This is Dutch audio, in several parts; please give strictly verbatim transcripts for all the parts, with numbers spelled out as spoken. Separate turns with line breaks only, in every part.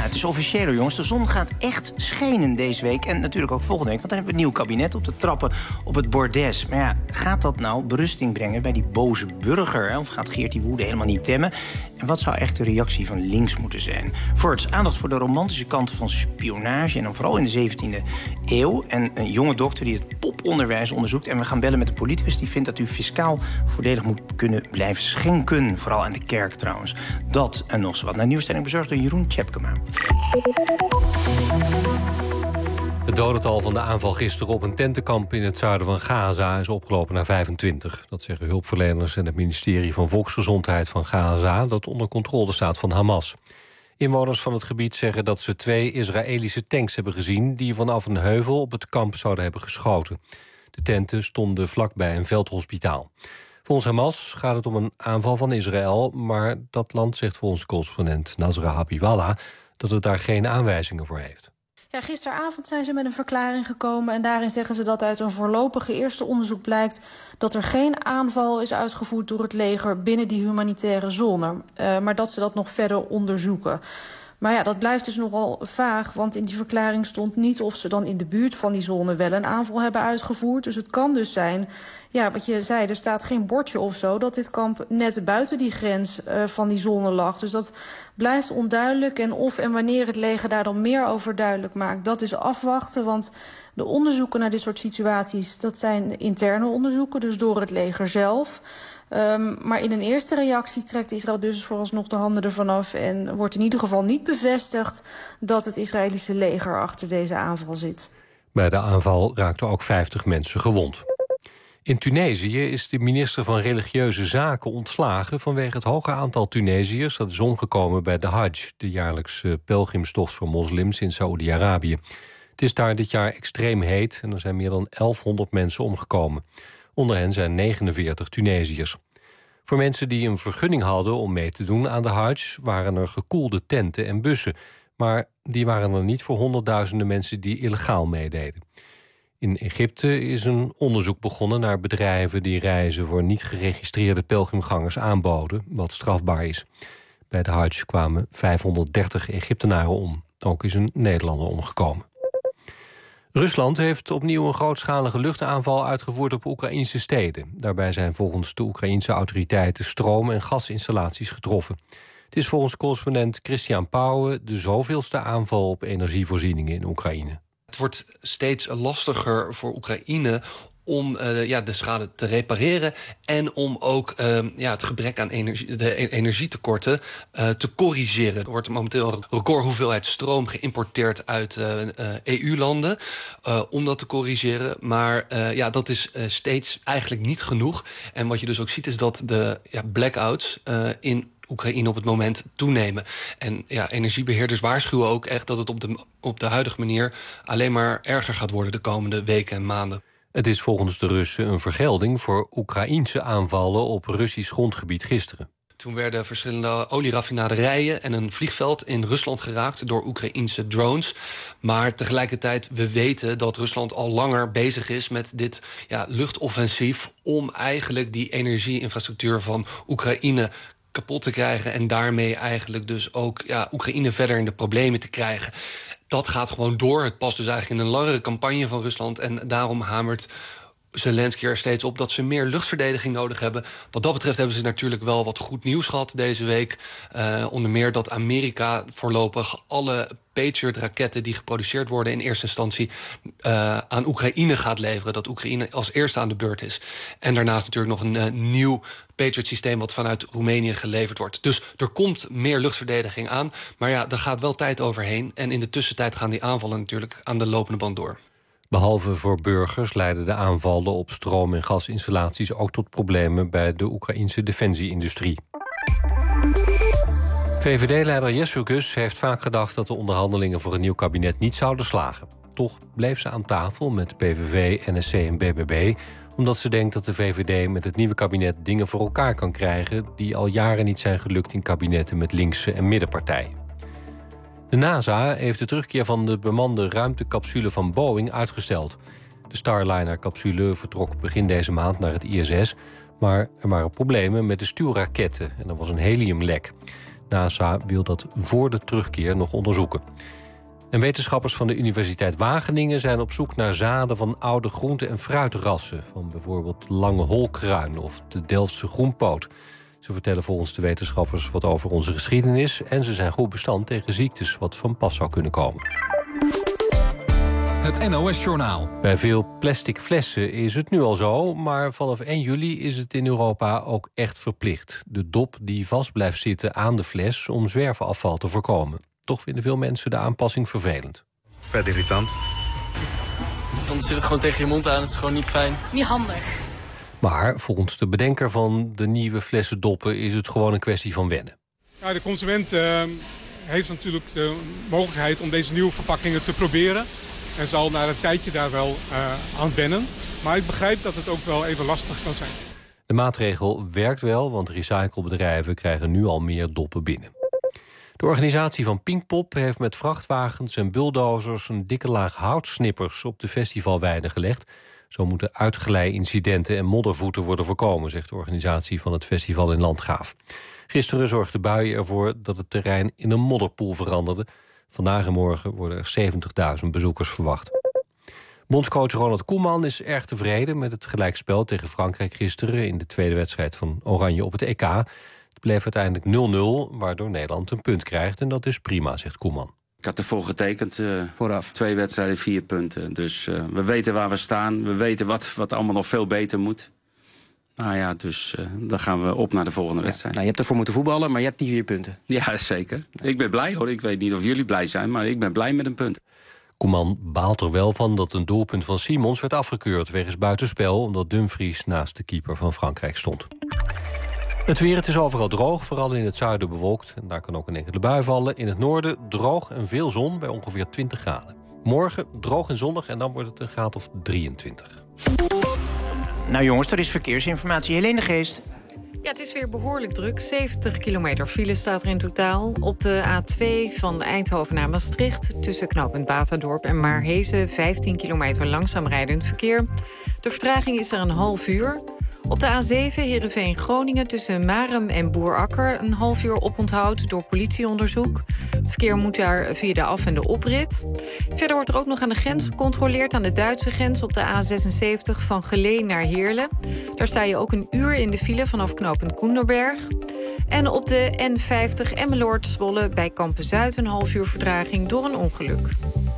het is officieel, hoor, jongens. De zon gaat echt schijnen deze week. En natuurlijk ook volgende week. Want dan hebben we een nieuw kabinet op de trappen op het bordes. Maar ja, gaat dat nou berusting brengen bij die boze burger? Hè? Of gaat Geert die woede helemaal niet temmen? En wat zou echt de reactie van links moeten zijn? Voorts, aandacht voor de romantische kanten van spionage. En dan vooral in de zeventiende eeuw. En een jonge dokter die het poponderwijs onderzoekt. En we gaan bellen met de politicus die vindt dat u fiscaal voordelig moet kunnen blijven schenken. Vooral aan de kerk trouwens. Dat en nog zo wat. Naar nieuwsstelling bezorgd door Jeroen Tjepkema.
Het dodental van de aanval gisteren op een tentenkamp in het zuiden van Gaza is opgelopen naar vijfentwintig. Dat zeggen hulpverleners en het ministerie van Volksgezondheid van Gaza, dat onder controle staat van Hamas. Inwoners van het gebied zeggen dat ze twee Israëlische tanks hebben gezien die vanaf een heuvel op het kamp zouden hebben geschoten. De tenten stonden vlakbij een veldhospitaal. Volgens Hamas gaat het om een aanval van Israël, maar dat land zegt volgens correspondent Nasra Habibullah dat het daar geen aanwijzingen voor heeft.
Ja, gisteravond zijn ze met een verklaring gekomen en daarin zeggen ze dat uit een voorlopige eerste onderzoek blijkt dat er geen aanval is uitgevoerd door het leger binnen die humanitaire zone, uh, maar dat ze dat nog verder onderzoeken. Maar ja, dat blijft dus nogal vaag, want in die verklaring stond niet of ze dan in de buurt van die zone wel een aanval hebben uitgevoerd. Dus het kan dus zijn, ja, wat je zei, er staat geen bordje of zo, dat dit kamp net buiten die grens uh, van die zone lag. Dus dat blijft onduidelijk en of en wanneer het leger daar dan meer over duidelijk maakt, dat is afwachten, want de onderzoeken naar dit soort situaties, dat zijn interne onderzoeken, dus door het leger zelf. Um, maar in een eerste reactie trekt Israël dus vooralsnog de handen ervan af en wordt in ieder geval niet bevestigd dat het Israëlische leger achter deze aanval zit.
Bij de aanval raakten ook vijftig mensen gewond. In Tunesië is de minister van Religieuze Zaken ontslagen vanwege het hoge aantal Tunesiërs dat is omgekomen bij de Hajj, de jaarlijkse pelgrimstocht voor moslims in Saoedi-Arabië. Het is daar dit jaar extreem heet en er zijn meer dan elfhonderd mensen omgekomen. Onder hen zijn negenenveertig Tunesiërs. Voor mensen die een vergunning hadden om mee te doen aan de Hajj waren er gekoelde tenten en bussen. Maar die waren er niet voor honderdduizenden mensen die illegaal meededen. In Egypte is een onderzoek begonnen naar bedrijven die reizen voor niet geregistreerde pelgrimgangers aanboden, wat strafbaar is. Bij de Hajj kwamen vijfhonderddertig Egyptenaren om. Ook is een Nederlander omgekomen. Rusland heeft opnieuw een grootschalige luchtaanval uitgevoerd op Oekraïnse steden. Daarbij zijn volgens de Oekraïnse autoriteiten stroom- en gasinstallaties getroffen. Het is volgens correspondent Christian Pauwen de zoveelste aanval op energievoorzieningen in Oekraïne.
Het wordt steeds lastiger voor Oekraïne om uh, ja, de schade te repareren en om ook uh, ja, het gebrek aan energie, de energietekorten uh, te corrigeren. Er wordt momenteel een record hoeveelheid stroom geïmporteerd uit uh, uh, E U-landen uh, om dat te corrigeren. Maar uh, ja, dat is uh, steeds eigenlijk niet genoeg. En wat je dus ook ziet is dat de ja, blackouts uh, in Oekraïne op het moment toenemen. En ja, energiebeheerders waarschuwen ook echt dat het op de, op de huidige manier alleen maar erger gaat worden de komende weken en maanden.
Het is volgens de Russen een vergelding voor Oekraïense aanvallen op Russisch grondgebied gisteren.
Toen werden verschillende olieraffinaderijen en een vliegveld in Rusland geraakt door Oekraïense drones. Maar tegelijkertijd, we weten dat Rusland al langer bezig is met dit ja, luchtoffensief om eigenlijk die energieinfrastructuur van Oekraïne kapot te krijgen en daarmee eigenlijk dus ook ja, Oekraïne verder in de problemen te krijgen. Dat gaat gewoon door. Het past dus eigenlijk in een langere campagne van Rusland en daarom hamert Zelensky er steeds op dat ze meer luchtverdediging nodig hebben. Wat dat betreft hebben ze natuurlijk wel wat goed nieuws gehad deze week. Uh, onder meer dat Amerika voorlopig alle Patriot-raketten die geproduceerd worden in eerste instantie uh, aan Oekraïne gaat leveren. Dat Oekraïne als eerste aan de beurt is. En daarnaast natuurlijk nog een uh, nieuw Patriot-systeem wat vanuit Roemenië geleverd wordt. Dus er komt meer luchtverdediging aan. Maar ja, er gaat wel tijd overheen. En in de tussentijd gaan die aanvallen natuurlijk aan de lopende band door.
Behalve voor burgers leiden de aanvallen op stroom- en gasinstallaties ook tot problemen bij de Oekraïnse defensieindustrie. V V D-leider Jessugus heeft vaak gedacht dat de onderhandelingen voor een nieuw kabinet niet zouden slagen. Toch bleef ze aan tafel met P V V, N S C en B B B, omdat ze denkt dat de V V D met het nieuwe kabinet dingen voor elkaar kan krijgen die al jaren niet zijn gelukt in kabinetten met linkse en middenpartijen. De NASA heeft de terugkeer van de bemande ruimtecapsule van Boeing uitgesteld. De Starliner-capsule vertrok begin deze maand naar het I S S, maar er waren problemen met de stuurraketten en er was een heliumlek. NASA wil dat voor de terugkeer nog onderzoeken. En wetenschappers van de Universiteit Wageningen zijn op zoek naar zaden van oude groente- en fruitrassen. Van bijvoorbeeld lange holkruin of de Delftse groenpoot. Ze vertellen volgens de wetenschappers wat over onze geschiedenis. En ze zijn goed bestand tegen ziektes wat van pas zou kunnen komen.
Het N O S-journaal.
Bij veel plastic flessen is het nu al zo, maar vanaf één juli is het in Europa ook echt verplicht. De dop die vast blijft zitten aan de fles om zwerfafval te voorkomen. Toch vinden veel mensen de aanpassing vervelend.
Vet irritant.
Dan zit het gewoon tegen je mond aan, het is gewoon niet fijn.
Niet handig.
Maar volgens de bedenker van de nieuwe flessen doppen is het gewoon een kwestie van wennen.
Ja, de consument uh, heeft natuurlijk de mogelijkheid om deze nieuwe verpakkingen te proberen. En zal na een tijdje daar wel uh, aan wennen. Maar ik begrijp dat het ook wel even lastig kan zijn.
De maatregel werkt wel, want recyclebedrijven krijgen nu al meer doppen binnen. De organisatie van Pinkpop heeft met vrachtwagens en bulldozers een dikke laag houtsnippers op de festivalweide gelegd. Zo moeten uitglij-incidenten en moddervoeten worden voorkomen, zegt de organisatie van het festival in Landgraaf. Gisteren zorgden buien ervoor dat het terrein in een modderpoel veranderde. Vandaag en morgen worden er zeventigduizend bezoekers verwacht. Bondscoach Ronald Koeman is erg tevreden met het gelijkspel tegen Frankrijk gisteren in de tweede wedstrijd van Oranje op het E K. Het bleef uiteindelijk nul nul, waardoor Nederland een punt krijgt. En dat is prima, zegt Koeman.
Ik had ervoor getekend, uh, vooraf. Twee wedstrijden, vier punten. Dus uh, we weten waar we staan. We weten wat, wat allemaal nog veel beter moet. Nou ja, dus uh, dan gaan we op naar de volgende ja, wedstrijd.
Nou, je hebt ervoor moeten voetballen, maar je hebt die vier punten.
Ja, zeker. Ik ben blij hoor. Ik weet niet of jullie blij zijn, maar ik ben blij met een punt.
Koeman baalt er wel van dat een doelpunt van Simons werd afgekeurd wegens buitenspel, omdat Dumfries naast de keeper van Frankrijk stond. Het weer, het is overal droog, vooral in het zuiden bewolkt. En daar kan ook een enkele bui vallen. In het noorden droog en veel zon bij ongeveer twintig graden. Morgen droog en zonnig en dan wordt het een graad of drieëntwintig.
Nou jongens, er is verkeersinformatie. Helene Geest.
Ja, het is weer behoorlijk druk. zeventig kilometer file staat er in totaal. Op de A twee van Eindhoven naar Maastricht, tussen knooppunt Batadorp en Maarhezen, vijftien kilometer langzaam rijdend verkeer. De vertraging is er een half uur. Op de A zeven Heerenveen-Groningen tussen Marem en Boerakker een half uur oponthoud door politieonderzoek. Het verkeer moet daar via de af- en de oprit. Verder wordt er ook nog aan de grens gecontroleerd aan de Duitse grens op de A zesenzeventig van Geleen naar Heerlen. Daar sta je ook een uur in de file vanaf knooppunt Koenderberg. En op de N vijftig Emmeloord-Zwolle bij Kampen-Zuid een half uur vertraging door een ongeluk.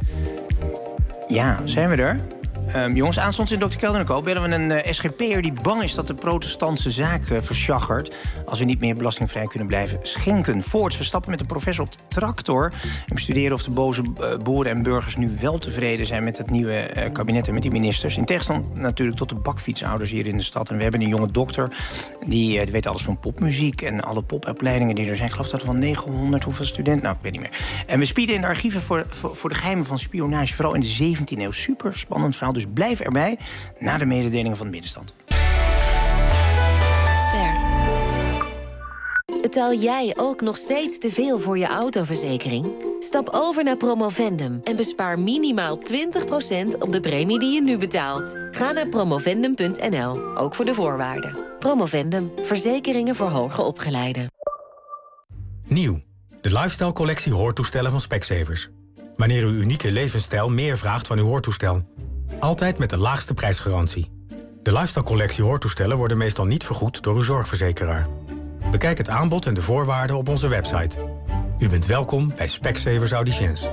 Ja, zijn we er? Um, jongens, aanstonds in dokter Kelder en Co. bellen we een uh, S G P'er die bang is dat de protestantse zaak uh, verschaggert als we niet meer belastingvrij kunnen blijven schenken. Voorts, we stappen met de professor op de tractor en bestuderen of de boze uh, boeren en burgers nu wel tevreden zijn met het nieuwe uh, kabinet en met die ministers. In tegenstand natuurlijk tot de bakfietsouders hier in de stad. En we hebben een jonge dokter, die, uh, die weet alles van popmuziek en alle popopleidingen die er zijn. Ik geloof dat er van negenhonderd, hoeveel studenten? Nou, ik weet niet meer. En we spieden in de archieven voor, voor, voor de geheimen van spionage, vooral in de zeventiende eeuw. Super spannend verhaal, dus blijf erbij na de mededelingen van de middenstand.
Ster. Betaal jij ook nog steeds te veel voor je autoverzekering? Stap over naar Promovendum en bespaar minimaal twintig procent op de premie die je nu betaalt. Ga naar promovendum punt n l, ook voor de voorwaarden. Promovendum, verzekeringen voor hoger opgeleiden.
Nieuw, de Lifestyle collectie hoortoestellen van Specsavers. Wanneer uw unieke levensstijl meer vraagt van uw hoortoestel. Altijd met de laagste prijsgarantie. De Lifestyle-collectie hoortoestellen worden meestal niet vergoed door uw zorgverzekeraar. Bekijk het aanbod en de voorwaarden op onze website. U bent welkom bij Specsavers Audiciëns.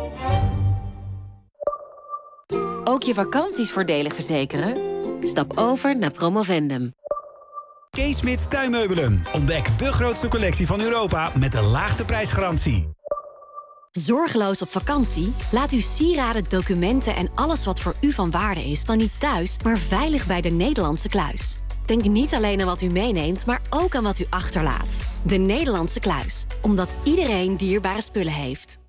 Ook je vakanties voordelig verzekeren? Stap over naar Promovendum.
Kees Smit Tuinmeubelen. Ontdek de grootste collectie van Europa met de laagste prijsgarantie.
Zorgeloos op vakantie? Laat uw sieraden, documenten en alles wat voor u van waarde is dan niet thuis, maar veilig bij de Nederlandse Kluis. Denk niet alleen aan wat u meeneemt, maar ook aan wat u achterlaat. De Nederlandse Kluis. Omdat iedereen dierbare spullen heeft.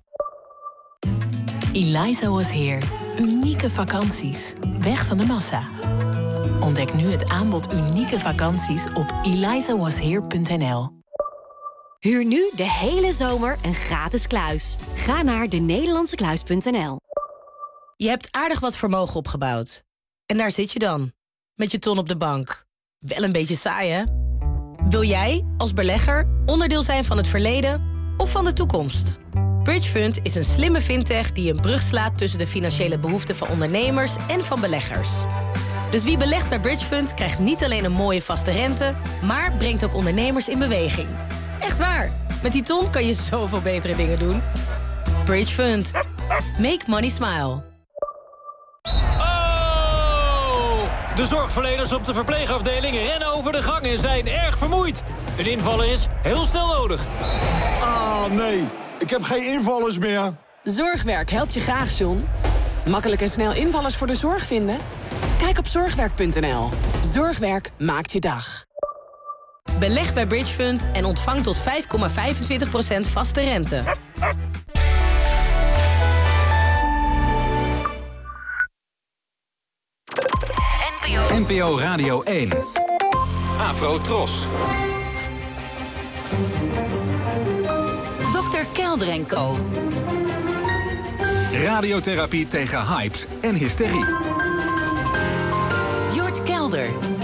Eliza Was Here. Unieke vakanties. Weg van de massa. Ontdek nu het aanbod unieke vakanties op eliza was here punt n l.
Huur nu de hele zomer een gratis kluis. Ga naar de nederlandse kluis punt n l.
Je hebt aardig wat vermogen opgebouwd. En daar zit je dan, met je ton op de bank. Wel een beetje saai, hè? Wil jij, als belegger, onderdeel zijn van het verleden of van de toekomst? Bridgefund is een slimme fintech die een brug slaat tussen de financiële behoeften van ondernemers en van beleggers. Dus wie belegt bij Bridgefund krijgt niet alleen een mooie vaste rente, maar brengt ook ondernemers in beweging. Echt waar, met die ton kan je zoveel betere dingen doen. Bridgefund. Make money smile.
Oh! De zorgverleners op de verpleegafdeling rennen over de gang en zijn erg vermoeid. Een invaller is heel snel nodig.
Ah, nee. Ik heb geen invallers meer.
Zorgwerk helpt je graag, John. Makkelijk en snel invallers voor de zorg vinden? Kijk op zorgwerk punt n l. Zorgwerk maakt je dag.
Beleg bij Bridgefund en ontvang tot vijf komma vijfentwintig procent vaste rente.
N P O Radio één. Afro Tros.
dokter Kelder en Co.
Radiotherapie tegen hypes en hysterie.
Jort Kelder.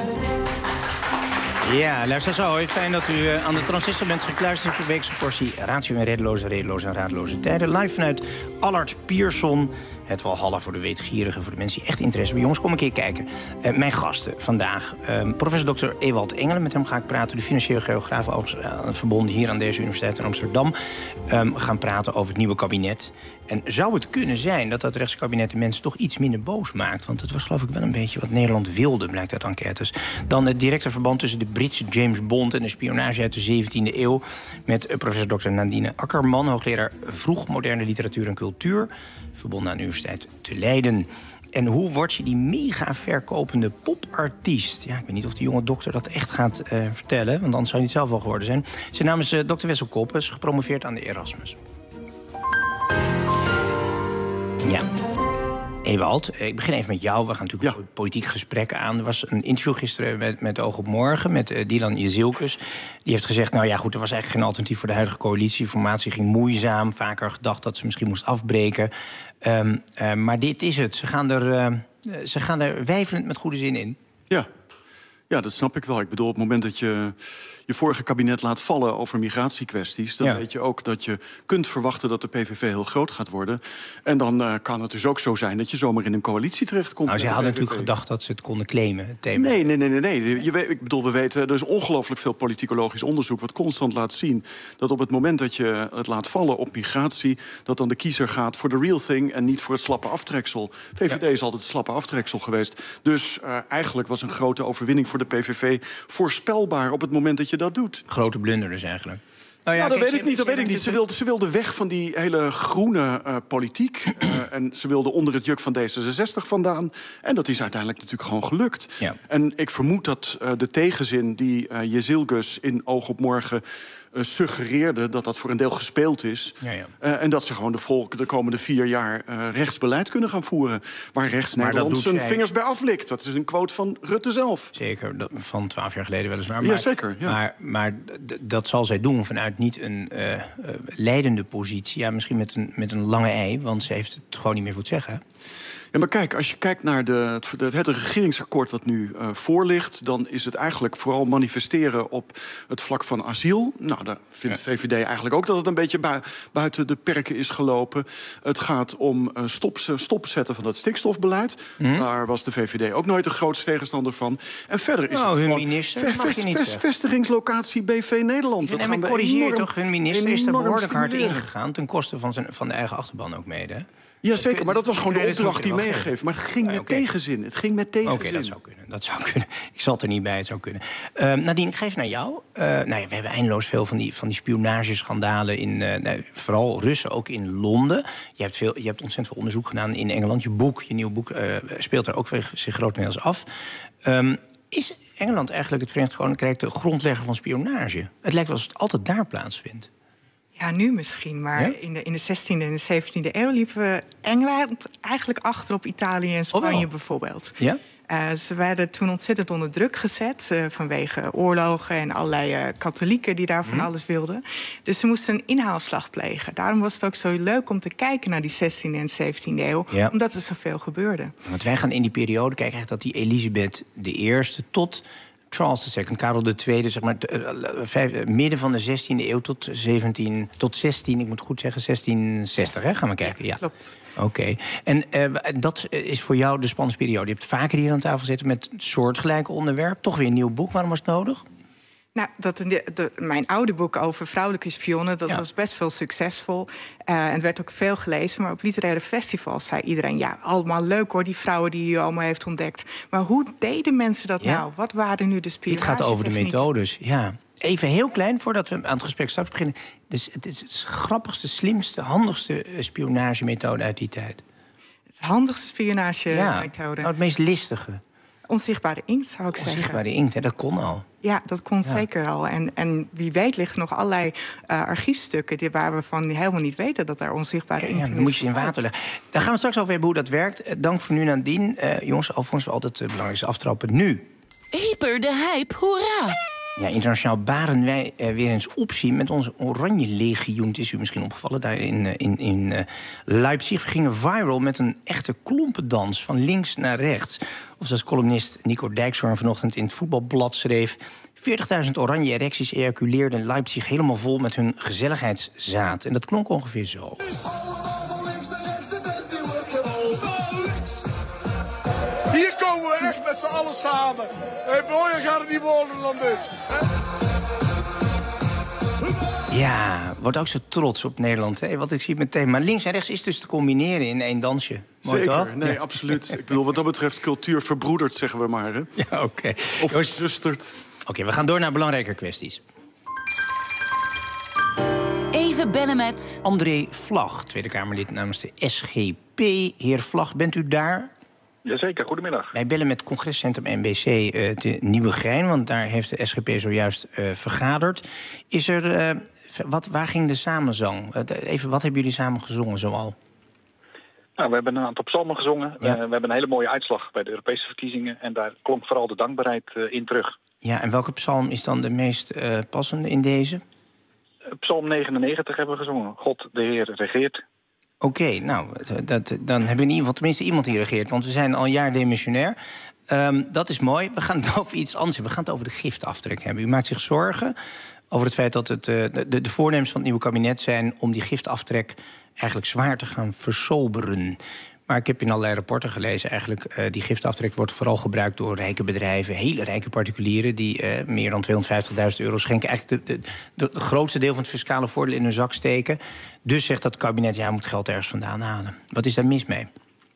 Ja, luister zo. Hoi. Fijn dat u uh, aan de transistor bent gekluisterd voor de weekse portie ratio en redeloze, redeloze en radeloze tijden. Live vanuit Allard Pierson. Het Walhalla voor de weetgierigen, voor de mensen die echt interesse hebben. Jongens, kom een keer kijken. Uh, mijn gasten vandaag. Uh, professor dokter Ewald Engelen. Met hem ga ik praten. De financiële geograaf, ook uh, verbonden hier aan deze universiteit in Amsterdam. Um, we gaan praten over het nieuwe kabinet. En zou het kunnen zijn dat dat rechtskabinet de mensen toch iets minder boos maakt? Want het was geloof ik wel een beetje wat Nederland wilde, blijkt uit enquêtes. Dan het directe verband tussen de Britse James Bond en de spionage uit de zeventiende eeuw. Met uh, professor dokter Nadine Akkerman, hoogleraar vroegmoderne literatuur en cultuur. Verbonden aan de Universiteit te Leiden. En hoe word je die mega verkopende popartiest? Ja, ik weet niet of de jonge dokter dat echt gaat uh, vertellen, want anders zou hij niet zelf wel geworden zijn. Zijn naam is uh, dokter Wessel Koppes, gepromoveerd aan de Erasmus. Ja. Ewald, ik begin even met jou. We gaan natuurlijk ja. een politiek gesprek aan. Er was een interview gisteren met, met Oog op Morgen... met uh, Dylan Jezielkus. Die heeft gezegd, nou ja, goed, er was eigenlijk geen alternatief voor de huidige coalitie. De formatie ging moeizaam. Vaker gedacht dat ze misschien moest afbreken. Um, uh, maar dit is het. Ze gaan er, uh, ze gaan er weifelend met goede zin in.
Ja. Ja, dat snap ik wel. Ik bedoel, op het moment dat je je vorige kabinet laat vallen over migratiekwesties, dan ja. weet je ook dat je kunt verwachten dat de P V V heel groot gaat worden. En dan uh, kan het dus ook zo zijn dat je zomaar in een coalitie terechtkomt.
Nou, ze hadden natuurlijk gedacht dat ze het konden claimen, het thema.
Nee, nee, nee, nee. nee. Je weet, ik bedoel, we weten, er is ongelooflijk veel politicologisch onderzoek wat constant laat zien dat op het moment dat je het laat vallen op migratie, dat dan de kiezer gaat voor de real thing en niet voor het slappe aftreksel. V V D ja. is altijd het slappe aftreksel geweest. Dus uh, eigenlijk was een grote overwinning voor de P V V voorspelbaar op het moment dat je dat doet.
Grote blunder dus eigenlijk.
Nou ja, nou, dat weet ik niet, dat weet ik niet. Ze wilde, ze wilde weg van die hele groene uh, politiek. Uh, en ze wilde onder het juk van D zesenzestig vandaan. En dat is uiteindelijk natuurlijk gewoon gelukt. Ja. En ik vermoed dat uh, de tegenzin die uh, Jezielkus in Oog op Morgen uh, suggereerde, dat dat voor een deel gespeeld is. Ja, ja. Uh, en dat ze gewoon de, volk, de komende vier jaar uh, rechtsbeleid kunnen gaan voeren. Waar rechts Nederland zijn zij... vingers bij aflikt. Dat is een quote van Rutte zelf.
Zeker, van twaalf jaar geleden weliswaar.
Ja,
maar,
zeker. Ja.
Maar, maar dat zal zij doen vanuit niet een uh, uh, leidende positie. Ja, misschien met een, met een lange ei, want ze heeft het gewoon niet meer voor het zeggen.
Ja, maar kijk, als je kijkt naar de, het, het regeringsakkoord wat nu uh, voor ligt, dan is het eigenlijk vooral manifesteren op het vlak van asiel. Nou, daar vindt ja. V V D eigenlijk ook dat het een beetje bui, buiten de perken is gelopen. Het gaat om uh, stop, stopzetten van het stikstofbeleid. Mm. Daar was de V V D ook nooit de grootste tegenstander van. En verder is
nou,
het
hun
gewoon
minister,
vest, vest, vest, vestiginglocatie B V Nederland.
En men corrigeert toch, hun minister is er behoorlijk hard ingegaan, ten koste van, zijn, van de eigen achterban ook mede.
Ja, zeker, maar dat was gewoon de opdracht die meegegeven. Maar het ging met
okay.
tegenzin. Het ging met tegenzin.
Oké, okay, dat zou kunnen. Dat zou kunnen. Ik zat er niet bij, het zou kunnen. Uh, Nadine, ik geef naar jou. Uh, nou ja, we hebben eindeloos veel van die, van die spionageschandalen in, uh, nou, vooral Russen, ook in Londen. Je hebt, veel, je hebt ontzettend veel onderzoek gedaan in Engeland. Je boek, je nieuw boek, uh, speelt daar ook zich grotendeels af. Um, is Engeland eigenlijk het Verenigd Koninkrijk de grondlegger van spionage? Het lijkt wel alsof het altijd daar plaatsvindt.
Ja, nu misschien, maar ja? in, de, in de zestiende en de zeventiende eeuw liepen Engeland eigenlijk achter op Italië en Spanje oh, bijvoorbeeld.
Ja?
Uh, ze werden toen ontzettend onder druk gezet uh, vanwege oorlogen en allerlei uh, katholieken die daar van mm. alles wilden. Dus ze moesten een inhaalslag plegen. Daarom was het ook zo leuk om te kijken naar die zestiende en zeventiende eeuw, ja. omdat er zoveel gebeurde.
Want wij gaan in die periode kijken dat die Elisabeth de Eerste tot Charles de Second, Karel de Tweede, zeg maar, uh, vijf, midden van de zestiende eeuw tot zeventien, tot zestien, ik moet goed zeggen, zestienzestig, hè? Gaan we kijken. Ja,
klopt.
Oké. Okay. En uh, dat is voor jou de spannendste periode. Je hebt vaker hier aan tafel zitten met soortgelijke onderwerp. Toch weer een nieuw boek. Waarom was het nodig?
Nou, dat de, de, mijn oude boek over vrouwelijke spionnen, dat ja. was best wel succesvol. Uh, en het werd ook veel gelezen. Maar op literaire festivals zei iedereen, ja, allemaal leuk hoor, die vrouwen die u allemaal heeft ontdekt. Maar hoe deden mensen dat ja. nou? Wat waren nu de spionage?
Het gaat over de methodes, ja. Even heel klein, voordat we aan het gesprek straks beginnen. Dus het is het grappigste, slimste, handigste spionagemethode uit die tijd.
Het handigste spionagemethode. Ja,
nou, het meest listige.
Onzichtbare inkt, zou ik
Onzichtbare
zeggen.
Onzichtbare inkt, hè, dat kon al.
Ja, dat kon ja. zeker al. En, en wie weet liggen nog allerlei uh, archiefstukken die, waar we van helemaal niet weten dat er onzichtbare inkt in is.
Ja, dan moet je ze in water leggen. Daar gaan we straks over hebben hoe dat werkt. Uh, dank voor nu, Nadine. Uh, jongens, Alfons, we altijd het uh, belangrijkste aftrappen. Nu.
Hyper de hype, hoera!
Ja, internationaal baren wij uh, weer eens opzien met onze Oranje Legioen. Het is u misschien opgevallen daar in, uh, in, in uh, Leipzig. We gingen viral met een echte klompendans van links naar rechts. Of zoals columnist Nico Dijkshoorn vanochtend in het Voetbalblad schreef, veertigduizend oranje erecties ejaculeerden Leipzig helemaal vol met hun gezelligheidszaad. En dat klonk ongeveer zo.
Hier komen we echt met z'n allen samen. Hey, mooier gaat het niet worden dan dit.
Ja, wordt ook zo trots op Nederland. Hè? Wat ik zie meteen. Maar links en rechts is dus te combineren in één dansje. Mooi
Zeker,
toch?
nee,
ja.
absoluut. Ik bedoel, wat dat betreft cultuur verbroedert, zeggen we maar. Hè?
Ja, oké. Okay.
Of verzusterd.
Oké, okay, we gaan door naar belangrijke kwesties.
Even bellen met
André Vlag, Tweede Kamerlid namens de S G P. Heer Vlag, bent u daar?
Jazeker, goedemiddag.
Wij bellen met congrescentrum N B C uh, te Nieuwegein, want daar heeft de S G P zojuist uh, vergaderd. Is er, uh, wat, waar ging de samenzang? Uh, even, wat hebben jullie samen gezongen zoal?
Nou, we hebben een aantal psalmen gezongen. Ja. Uh, we hebben een hele mooie uitslag bij de Europese verkiezingen. En daar klonk vooral de dankbaarheid uh, in terug.
Ja, en welke psalm is dan de meest uh, passende in deze?
Uh, psalm negenennegentig hebben we gezongen. God, de Heer, regeert.
Oké, okay, nou, dat, dan hebben we in ieder geval tenminste iemand die regeert. Want we zijn al een jaar demissionair. Um, dat is mooi. We gaan het over iets anders hebben. We gaan het over de giftaftrek hebben. U maakt zich zorgen over het feit dat het, uh, de, de voornemens van het nieuwe kabinet zijn om die giftaftrek eigenlijk zwaar te gaan versoberen. Maar ik heb in allerlei rapporten gelezen, eigenlijk, uh, die giftaftrek wordt vooral gebruikt door rijke bedrijven, hele rijke particulieren, die uh, meer dan tweehonderdvijftigduizend euro schenken. Eigenlijk de, de, de, de grootste deel van het fiscale voordeel in hun zak steken. Dus zegt dat kabinet, ja, moet geld ergens vandaan halen. Wat is daar mis mee?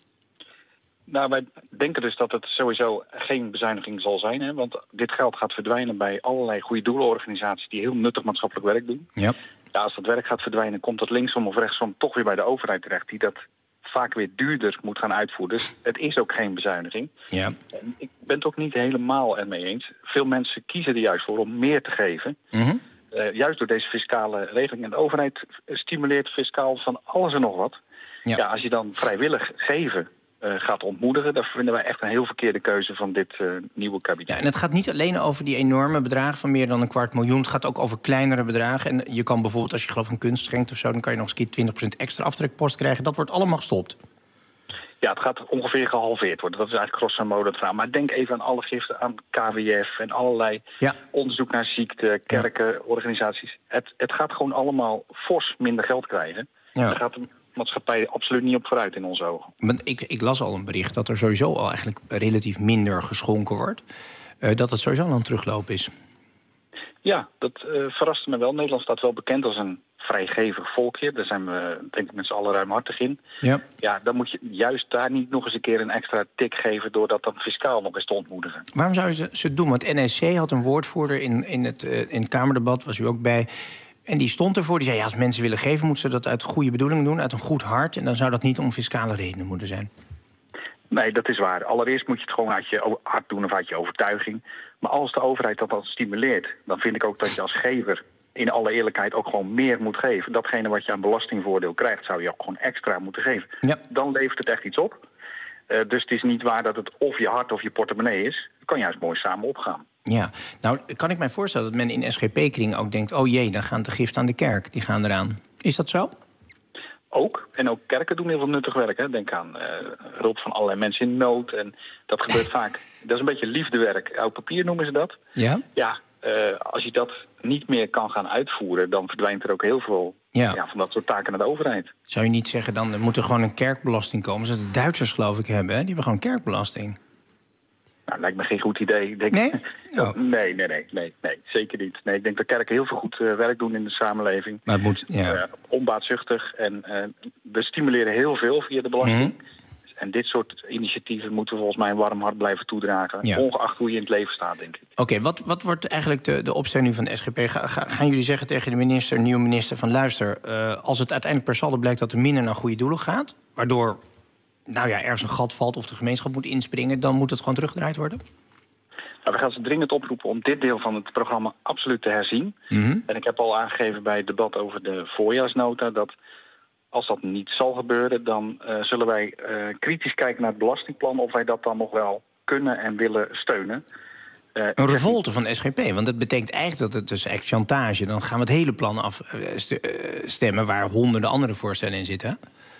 Nou, wij denken dus dat het sowieso geen bezuiniging zal zijn. Hè? Want dit geld gaat verdwijnen bij allerlei goede doelenorganisaties die heel nuttig maatschappelijk werk doen.
Ja.
Ja, als dat werk gaat verdwijnen, komt dat linksom of rechtsom toch weer bij de overheid terecht, die dat vaak weer duurder moet gaan uitvoeren. Dus het is ook geen bezuiniging.
Ja.
En ik ben het ook niet helemaal ermee eens. Veel mensen kiezen er juist voor om meer te geven.
Mm-hmm.
Uh, juist door deze fiscale regeling. En de overheid stimuleert fiscaal van alles en nog wat. Ja, ja als je dan vrijwillig geven uh, gaat ontmoedigen, dan vinden wij echt een heel verkeerde keuze van dit uh, nieuwe kabinet.
Ja, en het gaat niet alleen over die enorme bedragen van meer dan een kwart miljoen. Het gaat ook over kleinere bedragen. En je kan bijvoorbeeld, als je geloof een kunst schenkt of zo, dan kan je nog eens een keer twintig procent extra aftrekpost krijgen. Dat wordt allemaal gestopt.
Ja, het gaat ongeveer gehalveerd worden. Dat is eigenlijk grosso modo het verhaal. Maar denk even aan alle giften, aan K W F en allerlei
ja.
onderzoek naar ziekte, kerken, ja. organisaties. Het, het gaat gewoon allemaal fors minder geld krijgen. Ja. Daar gaat de maatschappij absoluut niet op vooruit in onze ogen.
Maar ik, ik las al een bericht dat er sowieso al eigenlijk relatief minder geschonken wordt. Uh, dat het sowieso al een terugloop is.
Ja, dat uh, verraste me wel. Nederland staat wel bekend als een vrijgevig volkje. Daar zijn we denk ik met z'n allen ruimhartig in.
Ja.
Ja, dan moet je juist daar niet nog eens een keer een extra tik geven door dat dan fiscaal nog eens te ontmoedigen.
Waarom zou je ze, ze doen? Want N S C had een woordvoerder in, in, het, uh, in het Kamerdebat, was u ook bij. En die stond ervoor, die zei, ja, als mensen willen geven, moeten ze dat uit goede bedoeling doen, uit een goed hart. En dan zou dat niet om fiscale redenen moeten zijn.
Nee, dat is waar. Allereerst moet je het gewoon uit je hart doen of uit je overtuiging. Maar als de overheid dat dan stimuleert, dan vind ik ook dat je als gever in alle eerlijkheid ook gewoon meer moet geven. Datgene wat je aan belastingvoordeel krijgt, zou je ook gewoon extra moeten geven.
Ja.
Dan levert het echt iets op. Uh, dus het is niet waar dat het of je hart of je portemonnee is. Het kan juist mooi samen opgaan.
Ja, nou kan ik mij voorstellen dat men in S G P-kring ook denkt, oh jee, dan gaan de gift aan de kerk, die gaan eraan. Is dat zo?
ook. En ook kerken doen heel veel nuttig werk. Hè. Denk aan uh, hulp van allerlei mensen in nood. En dat gebeurt vaak. Dat is een beetje liefdewerk. Oud papier noemen ze dat.
Ja?
Ja, uh, als je dat niet meer kan gaan uitvoeren, dan verdwijnt er ook heel veel ja. Ja, van dat soort taken naar de overheid.
Zou je niet zeggen, dan moet er gewoon een kerkbelasting komen, zoals de Duitsers geloof ik hebben, hè? Die hebben gewoon kerkbelasting.
Nou, lijkt me geen goed idee. Ik denk,
nee?
Oh. nee? Nee, nee, nee, nee, zeker niet. Nee, ik denk dat kerken heel veel goed uh, werk doen in de samenleving.
Maar het moet, ja.
Uh, onbaatzuchtig. En uh, we stimuleren heel veel via de belasting.
Mm-hmm.
En dit soort initiatieven moeten we volgens mij een warm hart blijven toedragen.
Ja.
Ongeacht hoe je in het leven staat, denk ik.
Oké, okay, wat, wat wordt eigenlijk de, de opstelling nu van de S G P? Ga, ga, gaan jullie zeggen tegen de minister, nieuwe minister, van luister, uh, als het uiteindelijk per saldo blijkt dat er minder naar goede doelen gaat, waardoor nou ja, ergens een gat valt of de gemeenschap moet inspringen, dan moet het gewoon teruggedraaid worden?
Nou, we gaan ze dringend oproepen om dit deel van het programma absoluut te herzien.
Mm-hmm.
En ik heb al aangegeven bij het debat over de voorjaarsnota dat als dat niet zal gebeuren, dan uh, zullen wij uh, kritisch kijken naar het belastingplan of wij dat dan nog wel kunnen en willen steunen.
Uh, een revolte van de S G P, want dat betekent eigenlijk dat het dus echt chantage. Dan gaan we het hele plan afstemmen waar honderden andere voorstellen in zitten.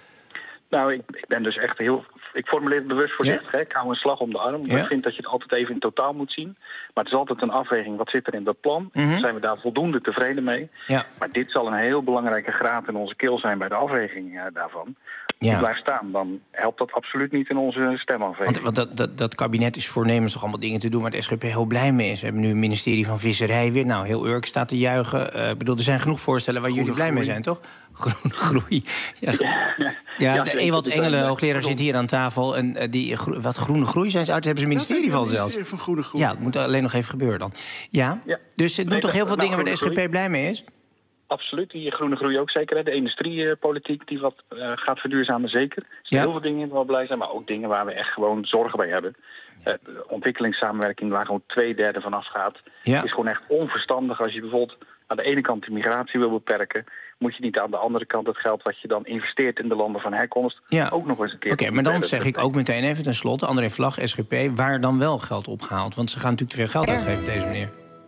Nou, ik, ik ben dus echt heel... Ik formuleer het bewust voorzichtig. Ja? Ik hou een slag om de arm. Ja? Ik vind dat je het altijd even in totaal moet zien. Maar het is altijd een afweging. Wat zit er in dat plan? Mm-hmm. Zijn we daar voldoende tevreden mee?
Ja.
Maar dit zal een heel belangrijke graad in onze keel zijn bij de afweging uh, daarvan. Als
ja.
die blijft staan, dan helpt dat absoluut niet in onze stemafweging.
Want, want dat, dat, dat kabinet is voornemens toch allemaal dingen te doen waar de S G P heel blij mee is. We hebben nu een ministerie van Visserij weer. Nou, heel Urk staat te juichen. Ik uh, bedoel, er zijn genoeg voorstellen waar Groene jullie blij groei. mee zijn, toch? Groene groei. Ja, ja, ja, ja de Ewald Engelen, hoogleraar, zit hier aan tafel. En uh, die gro- wat groene groei zijn ze uit, hebben ze een ministerie van zelfs.
Van groene groei.
Ja, het moet alleen nog even gebeuren dan. Ja, ja. Dus het nee, doet toch heel veel nou, dingen waar de S G P groei. blij mee is?
Absoluut, die groene groei ook zeker. Hè. De industriepolitiek die wat uh, gaat verduurzamen, zeker. Er zijn ja. heel veel dingen waar we blij zijn, maar ook dingen waar we echt gewoon zorgen bij hebben. Uh, ontwikkelingssamenwerking waar gewoon twee derde van afgaat, ja. is gewoon echt onverstandig. Als je bijvoorbeeld aan de ene kant de migratie wil beperken, moet je niet aan de andere kant het geld wat je dan investeert in de landen van herkomst
ja.
ook nog eens een keer.
Oké, okay, maar dan zeg ik ook meteen even ten slotte, André Vlag, S G P, waar dan wel geld opgehaald? Want ze gaan natuurlijk te veel geld uitgeven deze meneer.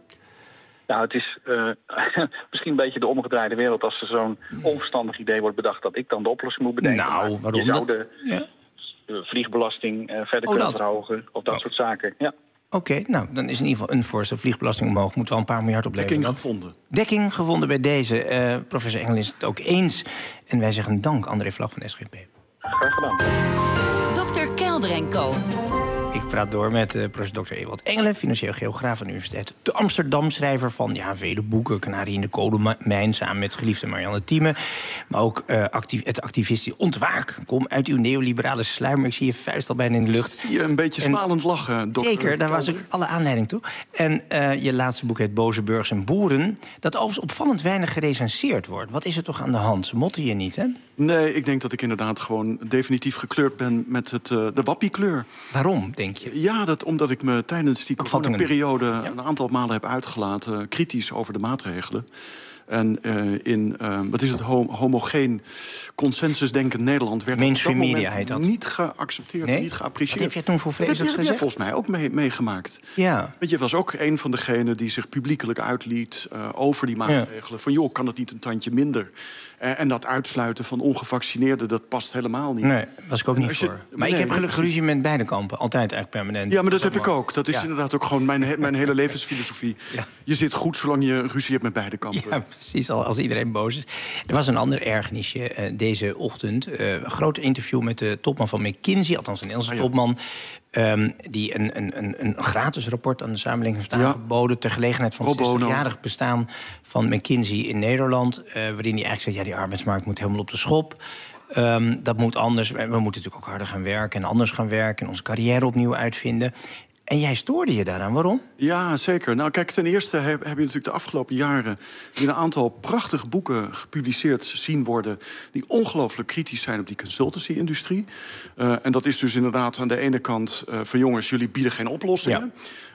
Nou, het is uh, misschien een beetje de omgedraaide wereld als er zo'n onverstandig idee wordt bedacht dat ik dan de oplossing moet bedenken.
Nou, waarom?
Je zou de, ja? de vliegbelasting uh, verder oh, kunnen dat? verhogen of dat oh. soort zaken. Ja.
Oké, okay, nou, dan is in ieder geval een voorstel vliegbelasting omhoog. Moet wel een paar miljard opleveren.
Dekking gevonden.
Dekking gevonden bij deze. Uh, professor Engelen is het ook eens. En wij zeggen dank, André Vlag van de S G P.
Graag gedaan.
dokter Kelder en Co.
Ik praat door met uh, professor dokter Ewald Engelen, financieel geograaf van de Universiteit de Amsterdam, schrijver van ja, vele boeken, Kanarie in de kolenmijn, samen met geliefde Marianne Thieme. Maar ook uh, actief, het activistisch Ontwaak. Kom uit uw neoliberale sluimer. Ik zie je vuist al bijna in de lucht.
Zie je een beetje smalend lachen, dokter
Zeker, daar was ik alle aanleiding toe. En uh, je laatste boek heet Boze Burgers en Boeren, dat overigens opvallend weinig gerecenseerd wordt. Wat is er toch aan de hand? Motten je niet, hè?
Nee, ik denk dat ik inderdaad gewoon definitief gekleurd ben met het, uh, de wappiekleur.
Waarom, denk je?
Ja, dat, omdat ik me tijdens die coronaperiode ja. een aantal malen heb uitgelaten, kritisch over de maatregelen. En uh, in, uh, wat is het, hom- homogeen consensusdenkend Nederland werd
mainstream media heet dat.
niet geaccepteerd, nee? niet geapprecieerd.
Wat heb jij toen voor vreselijks gezegd?
Dat heb jij volgens mij ook mee, meegemaakt.
Ja.
Want je was ook een van degenen die zich publiekelijk uitliet uh, over die maatregelen. Ja. Van joh, kan het niet een tandje minder? Uh, en dat uitsluiten van ongevaccineerden, dat past helemaal niet.
Nee, was ik ook niet
je,
voor. Maar
nee,
ik heb gelukkig ruzie met beide kampen. Altijd eigenlijk permanent.
Ja, maar dat, dat heb ik ook. Dat is ja. inderdaad ook gewoon mijn, mijn hele levensfilosofie. Ja. Je zit goed zolang je ruzie hebt met beide kampen.
Ja, precies, als iedereen boos is. Er was een ander ergernisje uh, deze ochtend. Uh, een groot interview met de topman van McKinsey, althans een Nederlandse ah, ja. topman. Um, die een, een, een, een gratis rapport aan de samenleving heeft aangeboden, ja. ter gelegenheid van het zestigjarig bestaan van McKinsey in Nederland. Uh, waarin hij eigenlijk zegt, ja, die arbeidsmarkt moet helemaal op de schop. Um, dat moet anders. We moeten natuurlijk ook harder gaan werken en anders gaan werken en onze carrière opnieuw uitvinden. En jij stoorde je daaraan. Waarom?
Ja, zeker. Nou, kijk, ten eerste heb, heb je natuurlijk de afgelopen jaren een aantal prachtige boeken gepubliceerd zien worden die ongelooflijk kritisch zijn op die consultancy-industrie. Uh, en dat is dus inderdaad aan de ene kant uh, van jongens, jullie bieden geen oplossingen. Ja.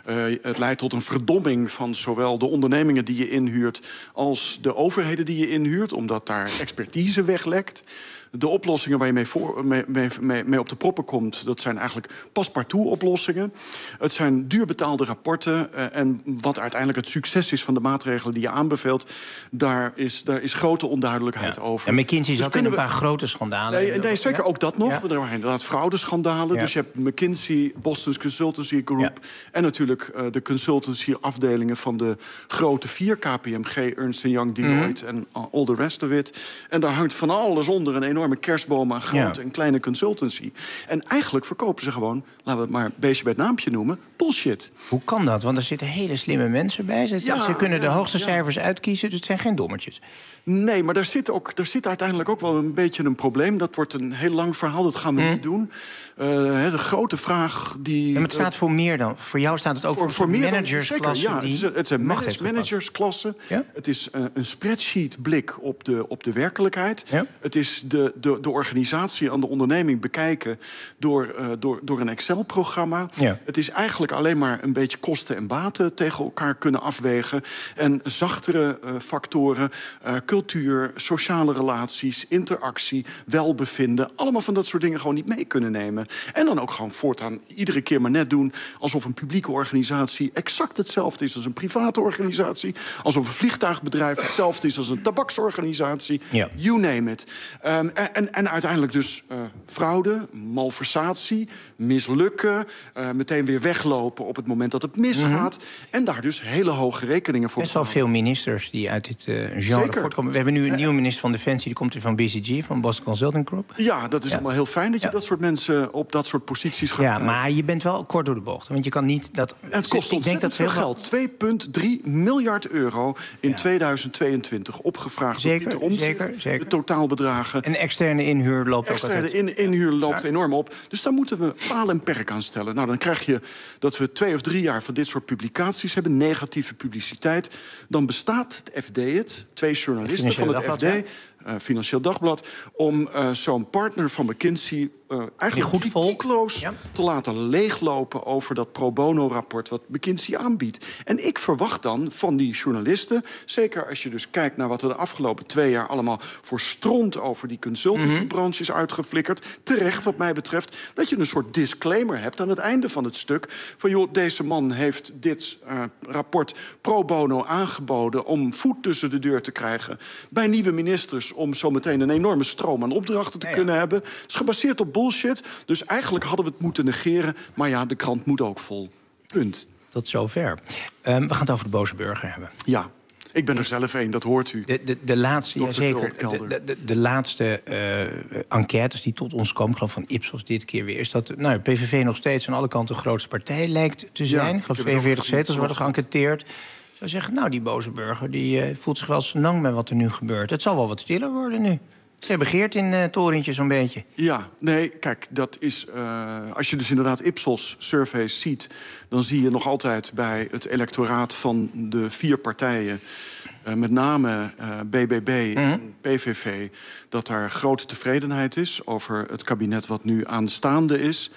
Uh, het leidt tot een verdomming van zowel de ondernemingen die je inhuurt als de overheden die je inhuurt, omdat daar expertise weglekt. De oplossingen waar je mee, voor, mee, mee, mee, mee op de proppen komt, dat zijn eigenlijk paspartout-oplossingen. Het zijn duurbetaalde rapporten. Uh, en wat uiteindelijk het succes is van de maatregelen die je aanbeveelt, daar is, daar is grote onduidelijkheid
ja.
over.
En McKinsey
dus
zat in een paar we... grote schandalen.
Nee, nee zeker ja? ook dat nog. Ja. Er waren inderdaad fraudeschandalen. Ja. Dus je hebt McKinsey, Boston's Consultancy Group, ja. en natuurlijk uh, de consultancy-afdelingen van de grote vier, K P M G, Ernst and Young, Deloitte mm. en all the rest of it. En daar hangt van alles onder een enorme kerstboom aan grote ja. en kleine consultancy. En eigenlijk verkopen ze gewoon, laten we het maar een beetje bij het naampje noemen, bullshit.
Hoe kan dat? Want er zitten hele slimme mensen bij. Ze, ja, ze kunnen ja, de hoogste ja. cijfers uitkiezen, dus het zijn geen dommertjes.
Nee, maar daar zit, ook, daar zit uiteindelijk ook wel een beetje een probleem. Dat wordt een heel lang verhaal, dat gaan we mm. niet doen. Uh, de grote vraag die...
Ja, maar het staat uh, voor meer dan... Voor jou staat het ook voor, voor managersklasse.
Ja, het is, het is een manage, managersklasse. Ja? Het is uh, een spreadsheet-blik op de, op de werkelijkheid. Ja? Het is de, de, de organisatie aan de onderneming bekijken door, uh, door, door een Excel-programma. Ja. Het is eigenlijk alleen maar een beetje kosten en baten tegen elkaar kunnen afwegen. En zachtere uh, factoren, uh, cultuur, sociale relaties, interactie, welbevinden, allemaal van dat soort dingen gewoon niet mee kunnen nemen. En dan ook gewoon voortaan iedere keer maar net doen alsof een publieke organisatie exact hetzelfde is als een private organisatie. Alsof een vliegtuigbedrijf hetzelfde is als een tabaksorganisatie. Ja. You name it. Um, en, en, en uiteindelijk dus uh, fraude, malversatie, mislukken, uh, meteen weer weglopen op het moment dat het misgaat. Mm-hmm. En daar dus hele hoge rekeningen voor.
Best wel veel ministers die uit dit uh, genre voortkomen. We hebben nu een nieuwe minister van Defensie, die komt weer van B C G, van Boston Consulting Group.
Ja, dat is
ja.
allemaal heel fijn dat je ja. dat soort mensen op dat soort posities gaat.
Ja, krijgen. Maar je bent wel kort door de bocht. Want je kan niet dat.
En het kost ik denk dat veel geld. twee komma drie miljard euro in ja. tweeduizend tweeëntwintig opgevraagd.
Zeker,
door Pieter Omtzigt,
zeker, zeker.
De totaalbedragen.
En externe inhuur loopt
externe
ook altijd.
in, inhuur loopt ja. enorm op. Dus daar moeten we paal en perk aan stellen. Nou, dan krijg je dat we twee of drie jaar van dit soort publicaties hebben, negatieve publiciteit. Dan bestaat het F D het, twee journalisten van het Dagblad, F D. Ja. Uh, Financieel Dagblad, om uh, zo'n partner van McKinsey uh, eigenlijk kritiekloos ja. te laten leeglopen over dat pro bono-rapport wat McKinsey aanbiedt. En ik verwacht dan van die journalisten, zeker als je dus kijkt naar wat er de afgelopen twee jaar allemaal voor stront over die consultancybranche is uitgeflikkerd, terecht wat mij betreft, dat je een soort disclaimer hebt aan het einde van het stuk van joh, deze man heeft dit uh, rapport pro bono aangeboden om voet tussen de deur te krijgen bij nieuwe ministers om zo meteen een enorme stroom aan opdrachten te ja, ja. kunnen hebben. Het is gebaseerd op bullshit. Dus eigenlijk hadden we het moeten negeren. Maar ja, de krant moet ook vol. Punt.
Tot zover. Um, we gaan het over de boze burger hebben.
Ja. Ik ben er zelf een, dat hoort u.
De, de, de laatste, ja, zeker, de, de, de laatste uh, enquêtes die tot ons komen, ik geloof van Ipsos dit keer weer, is dat nou, P V V nog steeds aan alle kanten de grootste partij lijkt te zijn. Ja, ik geloof tweeënveertig zetels worden geënquêteerd. Zou zeggen, nou, die boze burger die uh, voelt zich wel senang met wat er nu gebeurt. Het zal wel wat stiller worden nu. Ze begeert in uh, torentje zo'n beetje.
Ja, nee, kijk, dat is... Uh, als je dus inderdaad Ipsos-surveys ziet, dan zie je nog altijd bij het electoraat van de vier partijen, Uh, met name uh, B B B mm-hmm. en P V V, dat daar grote tevredenheid is over het kabinet wat nu aanstaande is.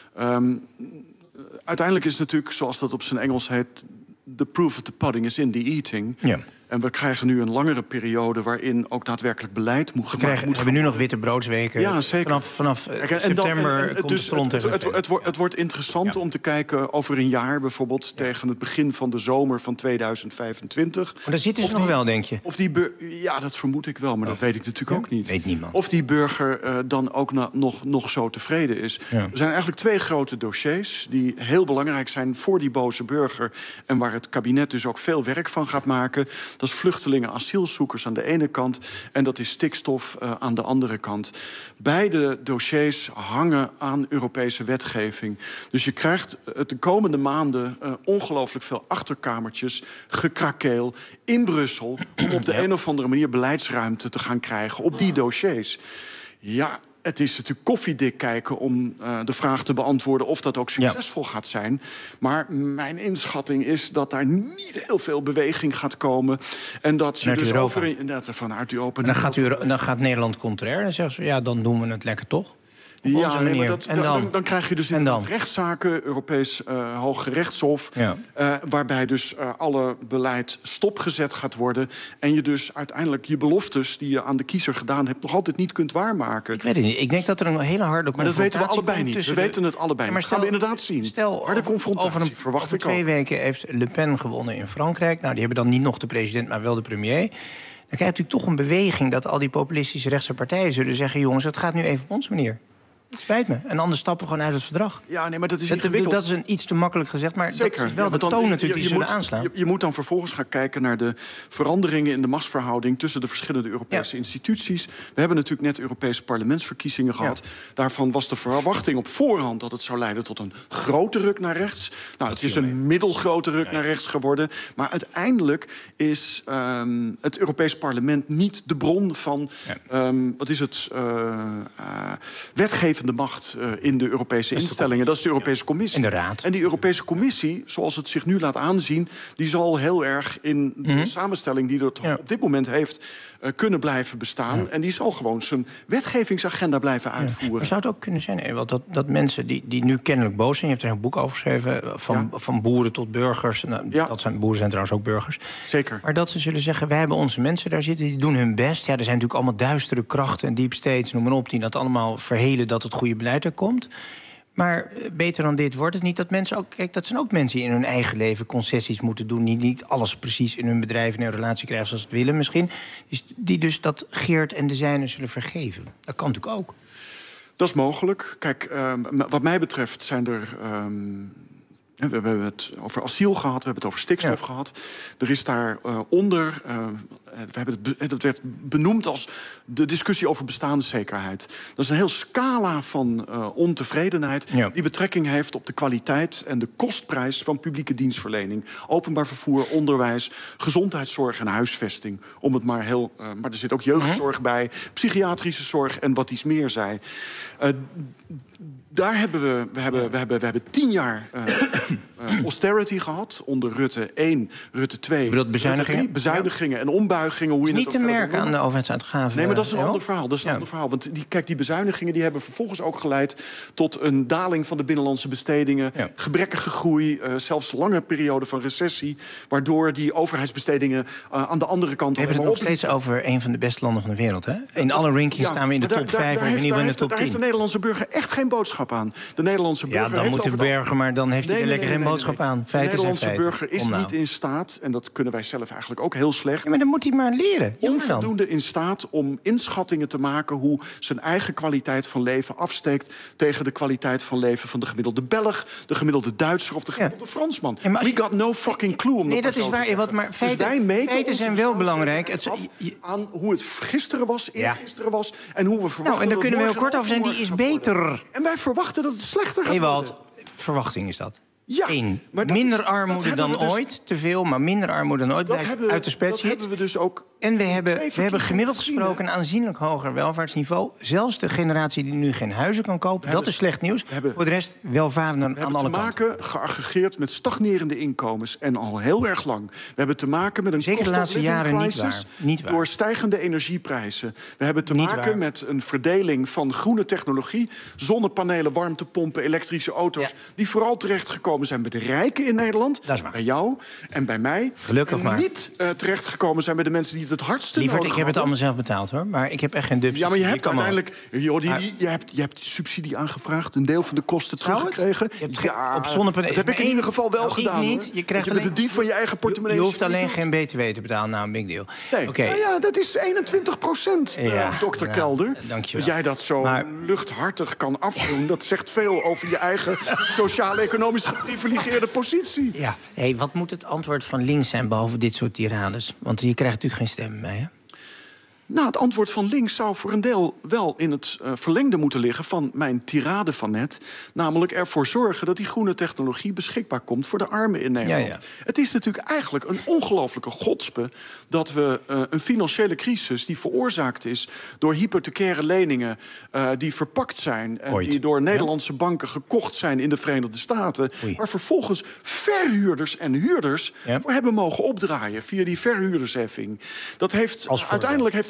Um, uiteindelijk is het natuurlijk, zoals dat op zijn Engels heet, the proof of the pudding is in the eating. Ja. En we krijgen nu een langere periode waarin ook daadwerkelijk beleid moet gemaakt worden.
We hebben nu nog witte broodsweken.
Ja, zeker.
Vanaf, vanaf Kijk, en september dan, en, en, komt dus de grond
het, het, het, het, wordt, het wordt interessant ja. om te kijken over een jaar, bijvoorbeeld ja. tegen het begin van de zomer van tweeduizend vijfentwintig.
Maar daar zitten ze nog wel, denk je?
Of die bur- ja, dat vermoed ik wel, maar oh. dat weet ik natuurlijk ja. ook niet.
Weet niemand.
Of die burger uh, dan ook na, nog, nog zo tevreden is. Ja. Er zijn eigenlijk twee grote dossiers die heel belangrijk zijn voor die boze burger en waar het kabinet dus ook veel werk van gaat maken. Dat is vluchtelingen, asielzoekers aan de ene kant en dat is stikstof uh, aan de andere kant. Beide dossiers hangen aan Europese wetgeving. Dus je krijgt de komende maanden uh, ongelooflijk veel achterkamertjes, gekrakeel in Brussel om op de ja. een of andere manier beleidsruimte te gaan krijgen op die dossiers. Ja, het is natuurlijk koffiedik kijken om uh, de vraag te beantwoorden of dat ook succesvol ja. gaat zijn. Maar mijn inschatting is dat daar niet heel veel beweging gaat komen. En dat je dus
Europa.
over dat er vanuit Europa.
En dan gaat, u, dan gaat Nederland contrair. Dan zeggen ze, ja, dan doen we het lekker toch.
Ja,
onze
nee,
manier.
maar dat,
en
dan,
dan?
dan, dan krijg je dus
En
inderdaad
dan?
rechtszaken, Europees uh, Hoge Rechtshof...
Ja.
Uh, waarbij dus uh, alle beleid stopgezet gaat worden... en je dus uiteindelijk je beloftes die je aan de kiezer gedaan hebt... nog altijd niet kunt waarmaken.
Ik weet het niet. Ik denk dat er een hele harde
Maar dat weten we
confrontatie
allebei
komt
niet. We
tussen de-
weten het allebei
Ja,
niet.
maar
Dat gaan we
stel-
inderdaad zien.
Stel,
Harde
over-
confrontatie,
over, een,
verwacht
over
ik
twee
ook.
weken heeft Le Pen gewonnen in Frankrijk. Nou, die hebben dan niet nog de president, maar wel de premier. Dan krijg je natuurlijk toch een beweging dat al die populistische rechtse partijen zullen zeggen... jongens, het gaat nu even op onze manier. Het spijt me. En anders stappen we gewoon uit het verdrag.
Ja, nee, maar dat is
dat,
ingewikkeld.
Dat is een iets te makkelijk gezegd, maar
Zeker.
dat is wel
Ja,
de
want dan-
toon natuurlijk
je-
die
je
zullen
moet-
aanslaan.
Je, je moet dan vervolgens gaan kijken naar de veranderingen in de machtsverhouding... tussen de verschillende Europese instituties. We hebben natuurlijk net Europese parlementsverkiezingen gehad. Daarvan was de verwachting op voorhand dat het zou leiden tot een grote ruk naar rechts. Nou, het is een middelgrote ruk naar rechts geworden. Maar uiteindelijk is um, het Europees Parlement niet de bron van... Um, wat is het? Uh, uh, wetgevende macht uh, in de Europese instellingen. Dat is de Europese Commissie.
En de Raad.
En die Europese Commissie, zoals het zich nu laat aanzien... die zal heel erg in de
Mhm.
samenstelling die het op dit moment heeft... Uh, kunnen blijven bestaan. Ja. En die zal gewoon zijn wetgevingsagenda blijven uitvoeren.
Maar zou het ook kunnen zijn, Ewald, dat, dat mensen die, die nu kennelijk boos zijn... je hebt er een boek over geschreven, van, ja. van boeren tot burgers. Nou,
Ja.
dat zijn, boeren zijn trouwens ook burgers.
Zeker.
Maar dat ze zullen zeggen, wij hebben onze mensen daar zitten... die doen hun best. Ja, er zijn natuurlijk allemaal duistere krachten en deep states, noem maar op... die dat allemaal verhelen dat het goede beleid er komt... Maar beter dan dit wordt het niet dat mensen ook... Kijk, dat zijn ook mensen die in hun eigen leven concessies moeten doen... die niet alles precies in hun bedrijf en hun relatie krijgen zoals ze het willen misschien. Die dus dat Geert en de zijnen zullen vergeven. Dat kan natuurlijk ook.
Dat is mogelijk. Kijk, um, wat mij betreft zijn er... Um We hebben het over asiel gehad, we hebben het over stikstof ja. gehad. Er is daaronder, uh, we hebben het, het werd benoemd als de discussie over bestaanszekerheid. Dat is een heel scala van uh, ontevredenheid... Ja. die betrekking heeft op de kwaliteit en de kostprijs van publieke dienstverlening. Openbaar vervoer, onderwijs, gezondheidszorg en huisvesting. Om het maar heel... Uh, maar er zit ook jeugdzorg bij, psychiatrische zorg en wat iets meer zei. Uh, Daar hebben we, we, hebben, we, hebben, we hebben tien jaar uh, uh, austerity gehad. Onder Rutte één, Rutte twee,
Je bedoelt bezuinigingen?
Rutte drie, bezuinigingen en ombuigingen. Hoe je
Niet
het
te
ook verder
merken
wil
aan de overheidsuitgaven.
Nee, maar dat is een
uh,
ander verhaal. Dat is een
ja.
ander verhaal. Want die, kijk, die bezuinigingen die hebben vervolgens ook geleid... tot een daling van de binnenlandse bestedingen. Ja. Gebrekkige groei, uh, zelfs lange periode van recessie. Waardoor die overheidsbestedingen uh, aan de andere kant...
We hebben het nog steeds over een van de beste landen van de wereld. Hè? In alle rankings
Ja,
staan we in de
daar-
top
daar-
vijf
daar
of in
heeft-
ieder geval in de
daar
top
heeft- Daar heeft de
tien.
Nederlandse burger echt geen boodschap aan. De Nederlandse burger
Ja, dan
heeft
moet de
over het
burger, maar dan heeft hij
Nee,
er
nee,
lekker
nee,
geen
nee,
boodschap
nee.
aan.
De
Feiten zijn
Nederlandse
feiten.
burger is
Kom nou.
niet in staat, en dat kunnen wij zelf eigenlijk ook heel slecht...
Ja, maar dan moet hij maar leren. Jongen dan.
onvoldoende in staat om inschattingen te maken... hoe zijn eigen kwaliteit van leven afsteekt... tegen de kwaliteit van leven van de gemiddelde Belg... de gemiddelde Duitser of de gemiddelde Fransman.
Ja, maar als
We got no fucking clue om
Nee,
dat
dat is
maar zo
waar,
te
Ewald,
zeggen.
maar feiten-
dus wij meten
feiten
onze
zijn wel
bestaanszekerheid
belangrijk. Het-
af aan hoe het gisteren was, eergisteren was... en hoe we verwachten
Nou, en daar
dat
kunnen we heel
morgen
kort over zijn. Die is
overmorgen gaat worden.
beter.
En wij verwachten dat het slechter gaat
Ewald,
worden.
verwachting is dat.
Ja,
Eén,
maar dat
minder
is- dat
armoede
hebben
dan
we dus-
ooit. Te veel, maar minder armoede dan ooit.
Dat
Blijkt
hebben,
uit de
dat
spreadsheet.
hebben we dus ook...
En we hebben,
twee
we hebben gemiddeld
gezien, hè?
gesproken een aanzienlijk hoger welvaartsniveau. Zelfs de generatie die nu geen huizen kan kopen. Dat
hebben-
is slecht nieuws.
hebben-
Voor de rest welvarender
We
aan
hebben
alle
te
kanten.
maken, geaggregeerd met stagnerende inkomens... en al heel erg lang. We hebben te maken met een
Zeker de
cost of
laatste
living
jaren niet
crisis...
waar. Niet waar.
door stijgende energieprijzen. We hebben te
Niet
maken
waar.
met een verdeling van groene technologie... zonnepanelen, warmtepompen, elektrische auto's... die vooral terechtgekomen zijn bij de rijken in Nederland.
Dat is waar.
Bij jou en bij mij.
Gelukkig
en
maar.
niet uh, terechtgekomen zijn bij de mensen die het het hardste
Lieverd,
nodig
ik heb het
hadden.
allemaal zelf betaald, hoor. Maar ik heb echt geen dubs.
Ja, maar je hebt
kan wel.
uiteindelijk... Joh, die,
Maar-
die- je, hebt, je hebt subsidie aangevraagd, een deel van de kosten
Zou het?
teruggekregen.
Je hebt ge-
Ja,
op zonnepanelen-
dat heb ik in
maar
ieder geval wel
nou, ik
gedaan.
niet.
hoor.
Je krijgt
Want je bent de
alleen-
dief van je eigen
Je,
portemonnee.
je hoeft
als je
alleen
het
geen B T W te betalen. Nou, een big deal.
Nee,
Oké.
nou ja, dat is eenentwintig procent,
Ja,
dokter
ja,
Kelder.
dankjewel.
Dat jij dat zo
Maar-
luchthartig kan afdoen... dat zegt veel over je eigen sociaal-economisch geprivilegeerde positie.
Ja. Hey, wat moet het antwoord van links zijn behalve dit soort tirades? Want je krijgt natuurlijk geen stem mee, hè?
Nou, het antwoord van links zou voor een deel wel in het uh, verlengde moeten liggen... van mijn tirade van net. Namelijk ervoor zorgen dat die groene technologie beschikbaar komt... voor de armen in Nederland.
Ja, ja.
Het is natuurlijk eigenlijk een ongelofelijke godspe... dat we uh, een financiële crisis die veroorzaakt is... door hypothecaire leningen uh, die verpakt zijn... en
Ooit.
die door Nederlandse banken gekocht zijn in de Verenigde Staten...
Oei.
waar vervolgens verhuurders en huurders
Ja.
voor hebben mogen opdraaien... via die verhuurdersheffing. Dat heeft,
Als voordeel.
uiteindelijk heeft dat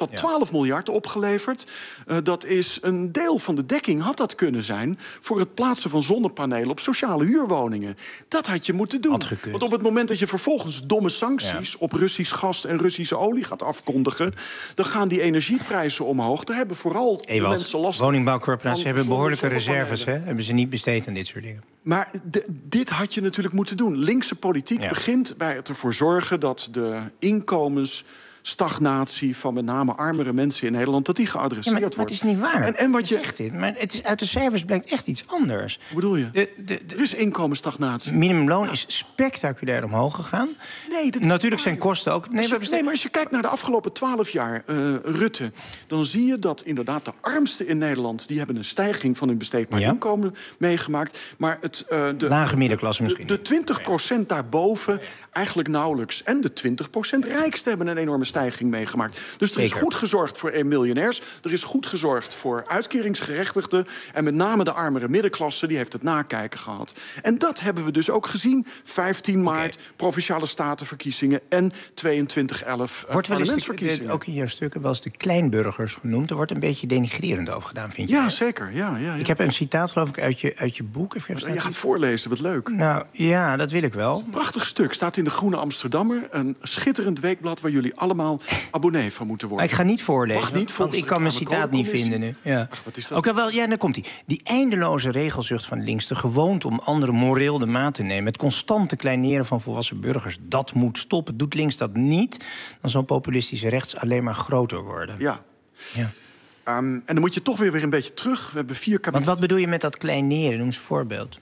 had twaalf miljard opgeleverd. Uh, dat is een deel van de dekking had dat kunnen zijn voor het plaatsen van zonnepanelen op sociale huurwoningen. Dat had je moeten doen. Want op het moment dat je vervolgens domme sancties ja. op Russisch gas en Russische olie gaat afkondigen, dan gaan die energieprijzen omhoog. Daar hebben vooral de
Ewald,
mensen last
woningbouwcorporaties hebben behoorlijke reserves, hè? Hebben ze niet besteed aan dit soort dingen.
Maar de, dit had je natuurlijk moeten doen. Linkse politiek ja. begint bij het ervoor zorgen dat de inkomensstagnatie van met name armere mensen in Nederland, dat die geadresseerd
ja, maar,
wordt.
Maar het is niet waar.
En, en wat je
zegt dit, maar het is, uit de cijfers blijkt echt iets anders.
Hoe bedoel je?
De, de, de,
er is inkomensstagnatie.
Minimumloon is spectaculair omhoog gegaan.
Nee, dat
natuurlijk zijn kosten ook. Nee,
maar, nee, maar als je kijkt naar de afgelopen twaalf jaar uh, Rutte, dan zie je dat inderdaad de armsten in Nederland, die hebben een stijging van hun besteedbaar ja. inkomen meegemaakt. Maar het, uh, de
lage middenklasse misschien.
De, de twintig procent daarboven eigenlijk nauwelijks. En de twintig procent rijksten hebben een enorme stijging meegemaakt. Dus er is
Zeker.
goed gezorgd voor miljonairs. Er is goed gezorgd voor uitkeringsgerechtigden. En met name de armere middenklasse, die heeft het nakijken gehad. En dat hebben we dus ook gezien. vijftien maart, okay. Provinciale statenverkiezingen en tweeëntwintig elf uh,
wordt wel eens
de,
ook in jouw stukken wel eens de kleinburgers genoemd. Er wordt een beetje denigrerend over gedaan, vind je?
Ja, zeker. Ja, ja, ja.
Ik heb een citaat, geloof ik, uit je, uit je boek.
Even je gaat voorlezen, wat leuk.
Nou, ja, dat wil ik wel.
Een prachtig stuk, staat in de Groene Amsterdammer. Een schitterend weekblad waar jullie allemaal abonnee van moeten worden.
Maar ik ga niet voorlezen,
Mag niet,
want ik kan mijn citaat niet vinden nu. Ja.
Ach, wat is dat?
Ook wel, ja, dan komt hij. Die eindeloze regelzucht van links, de gewoonte om anderen moreel de maat te nemen, het constante kleineren van volwassen burgers, dat moet stoppen. Doet links dat niet, dan zal populistische rechts alleen maar groter worden.
Ja.
ja.
Um, en dan moet je toch weer, weer een beetje terug. We hebben vier
Want wat bedoel je met dat kleineren? Noem eens een voorbeeld.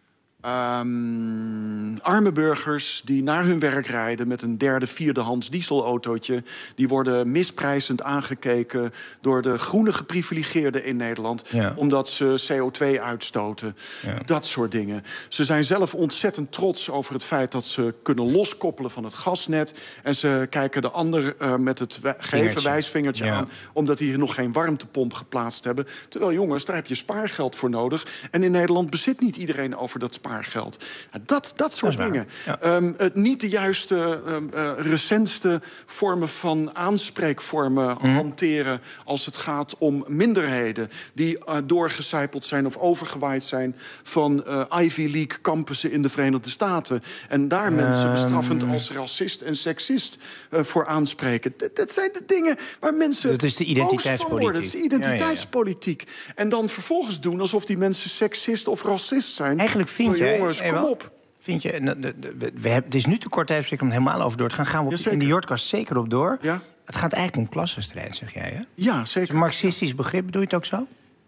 Um, arme burgers die naar hun werk rijden met een derde, vierdehands dieselautootje, die worden misprijzend aangekeken door de groene geprivilegeerden in Nederland, ja. omdat ze C O twee uitstoten. Ja. Dat soort dingen. Ze zijn zelf ontzettend trots over het feit dat ze kunnen loskoppelen van het gasnet. En ze kijken de ander uh, met het geven wijsvingertje ja. aan, omdat die hier nog geen warmtepomp geplaatst hebben. Terwijl, jongens, daar heb je spaargeld voor nodig. En in Nederland bezit niet iedereen over dat spaargeld. Geld. Dat, dat soort dat dingen. Ja. Um, het niet de juiste, um, uh, recentste vormen van aanspreekvormen mm. hanteren als het gaat om minderheden die uh, doorgecijpeld zijn of overgewaaid zijn van uh, Ivy League campussen in de Verenigde Staten. En daar um. mensen bestraffend als racist en seksist uh, voor aanspreken. D- dat zijn de dingen waar mensen
dat is de identiteitspolitiek.
Dat is de identiteitspolitiek. Ja, ja, ja. En dan vervolgens doen alsof die mensen seksist of racist zijn.
Eigenlijk vind je
jongens, kom op.
Vind je, we, we, we hebben, het is nu te kort tijd om het helemaal over door te gaan. Gaan we op, ja, in de Jordkast zeker op door.
Ja?
Het gaat eigenlijk om klassenstrijd, zeg jij, hè?
Ja, zeker.
Een marxistisch begrip, bedoel je het ook zo?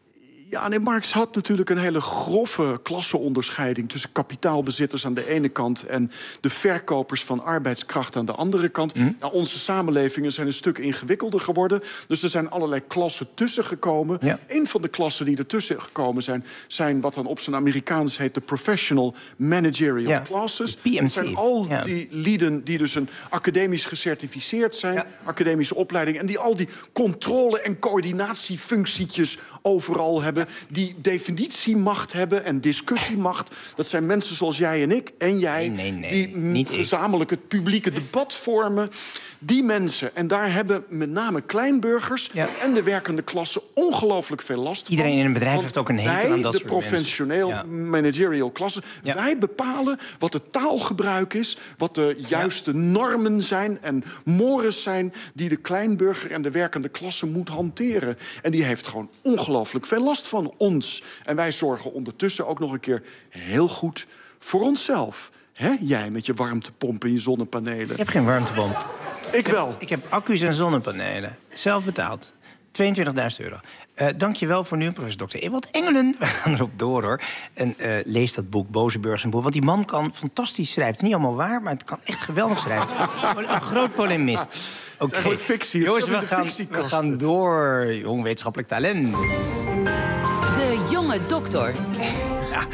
Ja, nee, Marx had natuurlijk een hele grove klasseonderscheiding tussen kapitaalbezitters aan de ene kant en de verkopers van arbeidskracht aan de andere kant. Mm. Ja, onze samenlevingen zijn een stuk ingewikkelder geworden. Dus er zijn allerlei klassen tussen gekomen. Ja. Een van de klassen die ertussen gekomen zijn, zijn wat dan op zijn Amerikaans heet de professional managerial ja. classes. Dat zijn al ja. die lieden die dus een academisch gecertificeerd zijn, ja. academische opleiding, en die al die controle- en coördinatiefunctietjes overal hebben. Die definitiemacht hebben en discussiemacht. Dat zijn mensen zoals jij en ik en jij,
nee, nee, nee,
die
niet
gezamenlijk het publieke debat vormen. Die mensen, en daar hebben met name kleinburgers ja. en de werkende klasse ongelooflijk veel last
Iedereen
van.
in een bedrijf heeft ook een hekel aan dat
de
soort
professioneel
ja.
managerial klasse, ja. wij bepalen wat het taalgebruik is, wat de juiste ja. normen zijn en mores zijn die de kleinburger en de werkende klasse moet hanteren. En die heeft gewoon ongelooflijk veel last van ons. En wij zorgen ondertussen ook nog een keer heel goed voor onszelf. Hè? Jij met je warmtepomp en je zonnepanelen.
Ik heb geen warmtepomp.
Ik wel.
Ik heb, ik heb accu's en zonnepanelen. Zelf betaald. tweeëntwintigduizend euro. Uh, Dank je wel voor nu, professor dokter Ewald Engelen. We gaan erop door, hoor. En uh, lees dat boek, Boze Burgers en Boer. Want die man kan fantastisch schrijven. Het is niet allemaal waar, maar het kan echt geweldig schrijven. Een groot polemist.
Oké, okay. fictie.
Jongens, we gaan, we gaan door. Jong wetenschappelijk talent.
De jonge dokter.
Ja,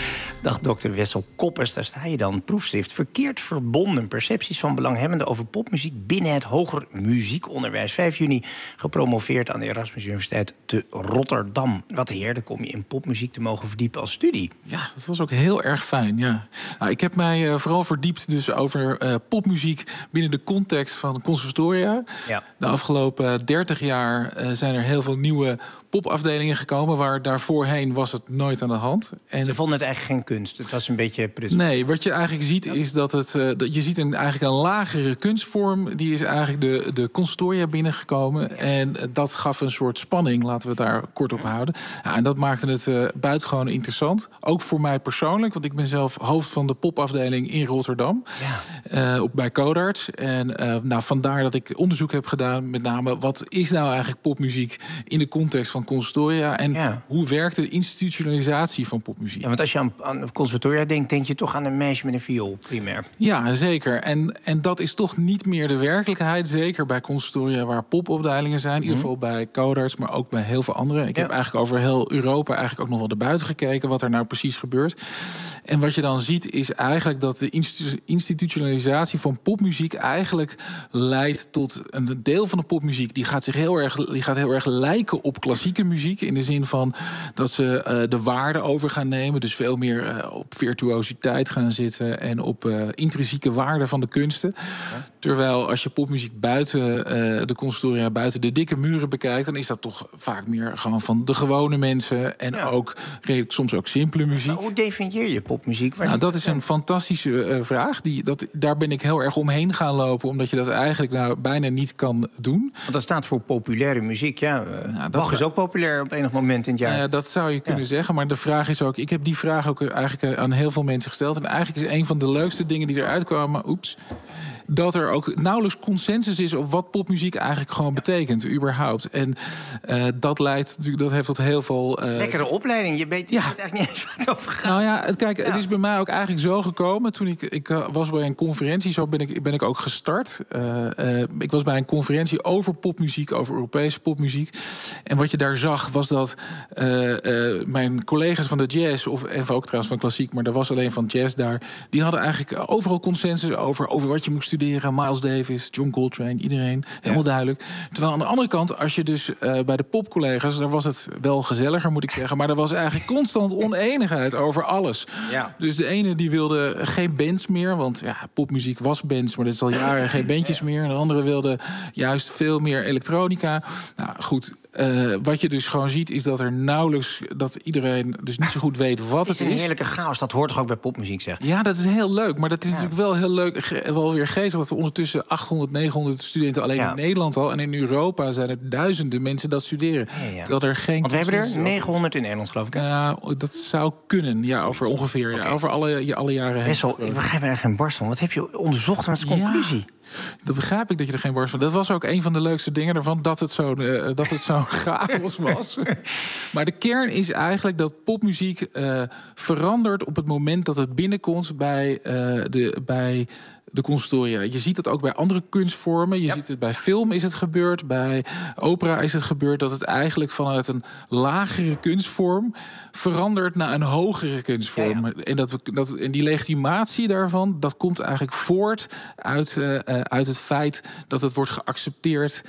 Dag dokter Wessel Koppers, daar sta je dan. Proefschrift verkeerd verbonden. Percepties van belanghebbenden over popmuziek binnen het hoger muziekonderwijs. vijf juni gepromoveerd aan de Erasmus Universiteit te Rotterdam. Wat heerde kom je in popmuziek te mogen verdiepen als studie.
Ja, dat was ook heel erg fijn, ja. Nou, ik heb mij uh, vooral verdiept dus over uh, popmuziek binnen de context van conservatoria.
Ja.
De afgelopen dertig jaar uh, zijn er heel veel nieuwe popafdelingen gekomen, waar daarvoorheen was het nooit aan de hand.
En ze vonden het eigenlijk geen kunst. Het was een beetje prus.
Nee, wat je eigenlijk ziet is dat het uh, dat je ziet een, eigenlijk een lagere kunstvorm. Die is eigenlijk de, de conservatoria binnengekomen. Ja. En uh, dat gaf een soort spanning, laten we het daar kort op houden. Ja, en dat maakte het uh, buitengewoon interessant. Ook voor mij persoonlijk, want ik ben zelf hoofd van de popafdeling in Rotterdam. Ja. Uh, op, bij Codarts. En uh, nou, vandaar dat ik onderzoek heb gedaan, met name wat is nou eigenlijk popmuziek in de context van conservatoria en ja. hoe werkt de institutionalisatie van popmuziek?
Ja, want als je aan, aan conservatoria denkt, denk je toch aan een meisje met een viool, primair.
Ja, zeker. En, en dat is toch niet meer de werkelijkheid. Zeker bij conservatoria waar popopleidingen zijn. In ieder geval bij Codarts, maar ook bij heel veel andere. Ik ja. heb eigenlijk over heel Europa eigenlijk ook nog wel naar buiten gekeken wat er nou precies gebeurt. En wat je dan ziet is eigenlijk dat de institu- institutionalisatie van popmuziek eigenlijk leidt tot een deel van de popmuziek die gaat zich heel erg, die gaat heel erg lijken op klassieke muziek. In de zin van dat ze uh, de waarde over gaan nemen. Dus veel meer uh, op virtuositeit gaan zitten en op uh, intrinsieke waarde van de kunsten. Ja. Terwijl als je popmuziek buiten uh, de conservatoria, buiten de dikke muren bekijkt, dan is dat toch vaak meer gewoon van de gewone mensen. En ja. ook redelijk soms ook simpele muziek.
Maar hoe definieer je popmuziek?
Nou, dat is een fantastische uh, vraag. Die, dat, daar ben ik heel erg omheen gaan lopen, omdat je dat eigenlijk nou bijna niet kan doen.
Want dat staat voor populaire muziek. Ja, uh, nou, Bach is ook populair op enig moment in het jaar.
Uh, dat zou je kunnen ja. zeggen, maar de vraag is ook, ik heb die vraag ook eigenlijk aan heel veel mensen gesteld. En eigenlijk is een van de leukste dingen die eruit kwamen, oeps, dat er ook nauwelijks consensus is over wat popmuziek eigenlijk gewoon betekent, überhaupt. En uh, dat leidt natuurlijk, dat heeft tot heel veel. Uh...
Lekkere opleiding. Je weet, je ja. weet eigenlijk niet eens wat het over gaat.
Nou ja, het, kijk, ja. het is bij mij ook eigenlijk zo gekomen. Toen ik, ik uh, was bij een conferentie, zo ben ik, ben ik ook gestart. Uh, uh, ik was bij een conferentie over popmuziek, over Europese popmuziek. En wat je daar zag, was dat uh, uh, mijn collega's van de jazz, of even ook trouwens van klassiek, maar er was alleen van jazz daar, die hadden eigenlijk overal consensus over, over wat je moest studeren. Miles Davis, John Coltrane, iedereen. Helemaal ja. duidelijk. Terwijl aan de andere kant, als je dus uh, bij de popcollega's, daar was het wel gezelliger, moet ik zeggen. Maar er was eigenlijk constant oneenigheid over alles. Ja. Dus de ene die wilde geen bands meer, want ja, popmuziek was bands, maar dat is al jaren geen bandjes meer. En de andere wilde juist veel meer elektronica. Nou goed. Uh, wat je dus gewoon ziet is dat er nauwelijks, dat iedereen dus niet zo goed weet wat het is.
Het is een heerlijke chaos, dat hoort toch ook bij popmuziek, zeg?
Ja, dat is heel leuk, maar dat is ja. natuurlijk wel heel leuk, ge- wel weer geestig dat er ondertussen achthonderd, negenhonderd studenten alleen ja. in Nederland al, en in Europa zijn er duizenden mensen dat studeren. Ja, ja. Terwijl er geen.
Want we hebben er negenhonderd in Nederland, geloof ik.
Ja, uh, dat zou kunnen, ja, over ongeveer, okay. ja, over alle, ja, alle jaren heen.
Wessel, ik begrijp er geen barst van. Wat heb je onderzocht? Wat is de conclusie?
Ja. Dat begrijp ik dat je er geen barst van. Dat was ook een van de leukste dingen ervan, dat het zo, uh, dat het zo chaos was. Maar de kern is eigenlijk dat popmuziek uh, verandert op het moment dat het binnenkomt bij, uh, de, bij de conservatoria. Je ziet het ook bij andere kunstvormen. Je ja. ziet het bij film is het gebeurd. Bij opera is het gebeurd dat het eigenlijk vanuit een lagere kunstvorm verandert naar een hogere kunstvorm. Ja, ja. En, dat, dat, en die legitimatie daarvan, dat komt eigenlijk voort uit, uh, uit het feit dat het wordt geaccepteerd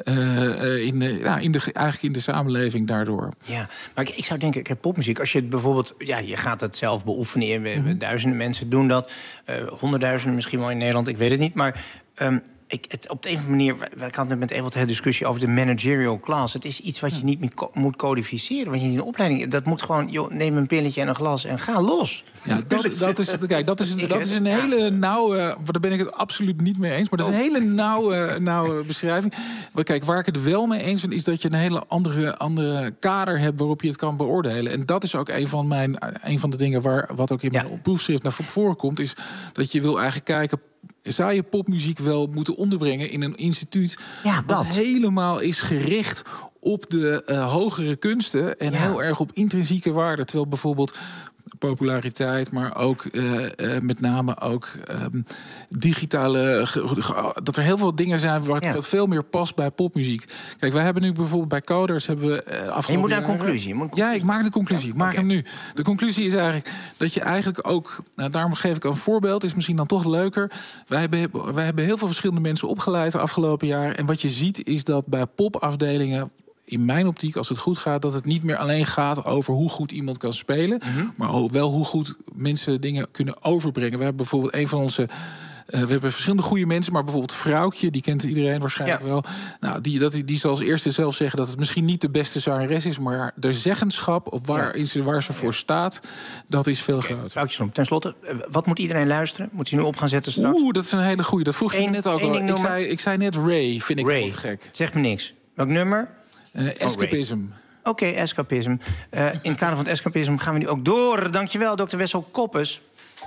uh, in, de, ja, in de, eigenlijk in de samenleving daardoor.
Ja, maar ik, ik zou denken, ik heb popmuziek. Als je het bijvoorbeeld, ja, je gaat het zelf beoefenen. Mm-hmm. Duizenden mensen doen dat. Uh, honderdduizenden misschien wel in Nederland, ik weet het niet. Maar um, ik, het, op de een of andere manier, we hadden het met Ewald de discussie over de managerial class. Het is iets wat je niet moet codificeren. Want je in een opleiding, dat moet gewoon, joh, neem een pilletje en een glas en ga los.
Ja, dat, dat is, kijk, dat is, dat is een hele nauwe, daar ben ik het absoluut niet mee eens. Maar dat is een hele nauwe, nauwe beschrijving. Maar kijk, waar ik het wel mee eens ben, is dat je een hele andere, andere kader hebt waarop je het kan beoordelen. En dat is ook een van mijn, een van de dingen waar, wat ook in mijn ja. proefschrift naar voren komt, is dat je wil eigenlijk kijken, zou je popmuziek wel moeten onderbrengen in een instituut ja, dat helemaal is gericht op de uh, hogere kunsten en ja. heel erg op intrinsieke waarde. Terwijl bijvoorbeeld populariteit, maar ook uh, uh, met name ook um, digitale... dat er heel veel dingen zijn wat, ja. wat veel meer past bij popmuziek. Kijk, wij hebben nu bijvoorbeeld bij Coders... hebben we uh, afgelopen
je moet naar een
jaren...
conclusie. Je moet een
conclusie. Ja, ik maak de conclusie. Ik maak
okay.
hem nu. De conclusie is eigenlijk dat je eigenlijk ook... Nou, daarom geef ik een voorbeeld, is misschien dan toch leuker. Wij hebben, wij hebben heel veel verschillende mensen opgeleid de afgelopen jaar. En wat je ziet is dat bij popafdelingen... in mijn optiek, als het goed gaat, dat het niet meer alleen gaat over hoe goed iemand kan spelen, mm-hmm. maar wel hoe goed mensen dingen kunnen overbrengen. We hebben bijvoorbeeld een van onze... Uh, we hebben verschillende goede mensen, maar bijvoorbeeld Vrouwtje, die kent iedereen waarschijnlijk ja. wel. Nou, die, dat, die zal als eerste zelf zeggen dat het misschien niet de beste zangeres is, maar de zeggenschap of waar, ja. is, waar ze voor staat, dat is veel okay. groter.
Vrouwtje, ten slotte, wat moet iedereen luisteren? Moet hij nu op gaan zetten straks?
Oeh, dat is een hele goede. Dat vroeg je net ook al. Ik zei, ik zei net Ray, vind ik
Ray.
Wat gek.
Zeg me niks. Welk nummer?
Uh, escapism.
Oké, okay, escapism. Uh, in het kader van het escapism gaan we nu ook door. Dankjewel, dokter Wessel Koppes.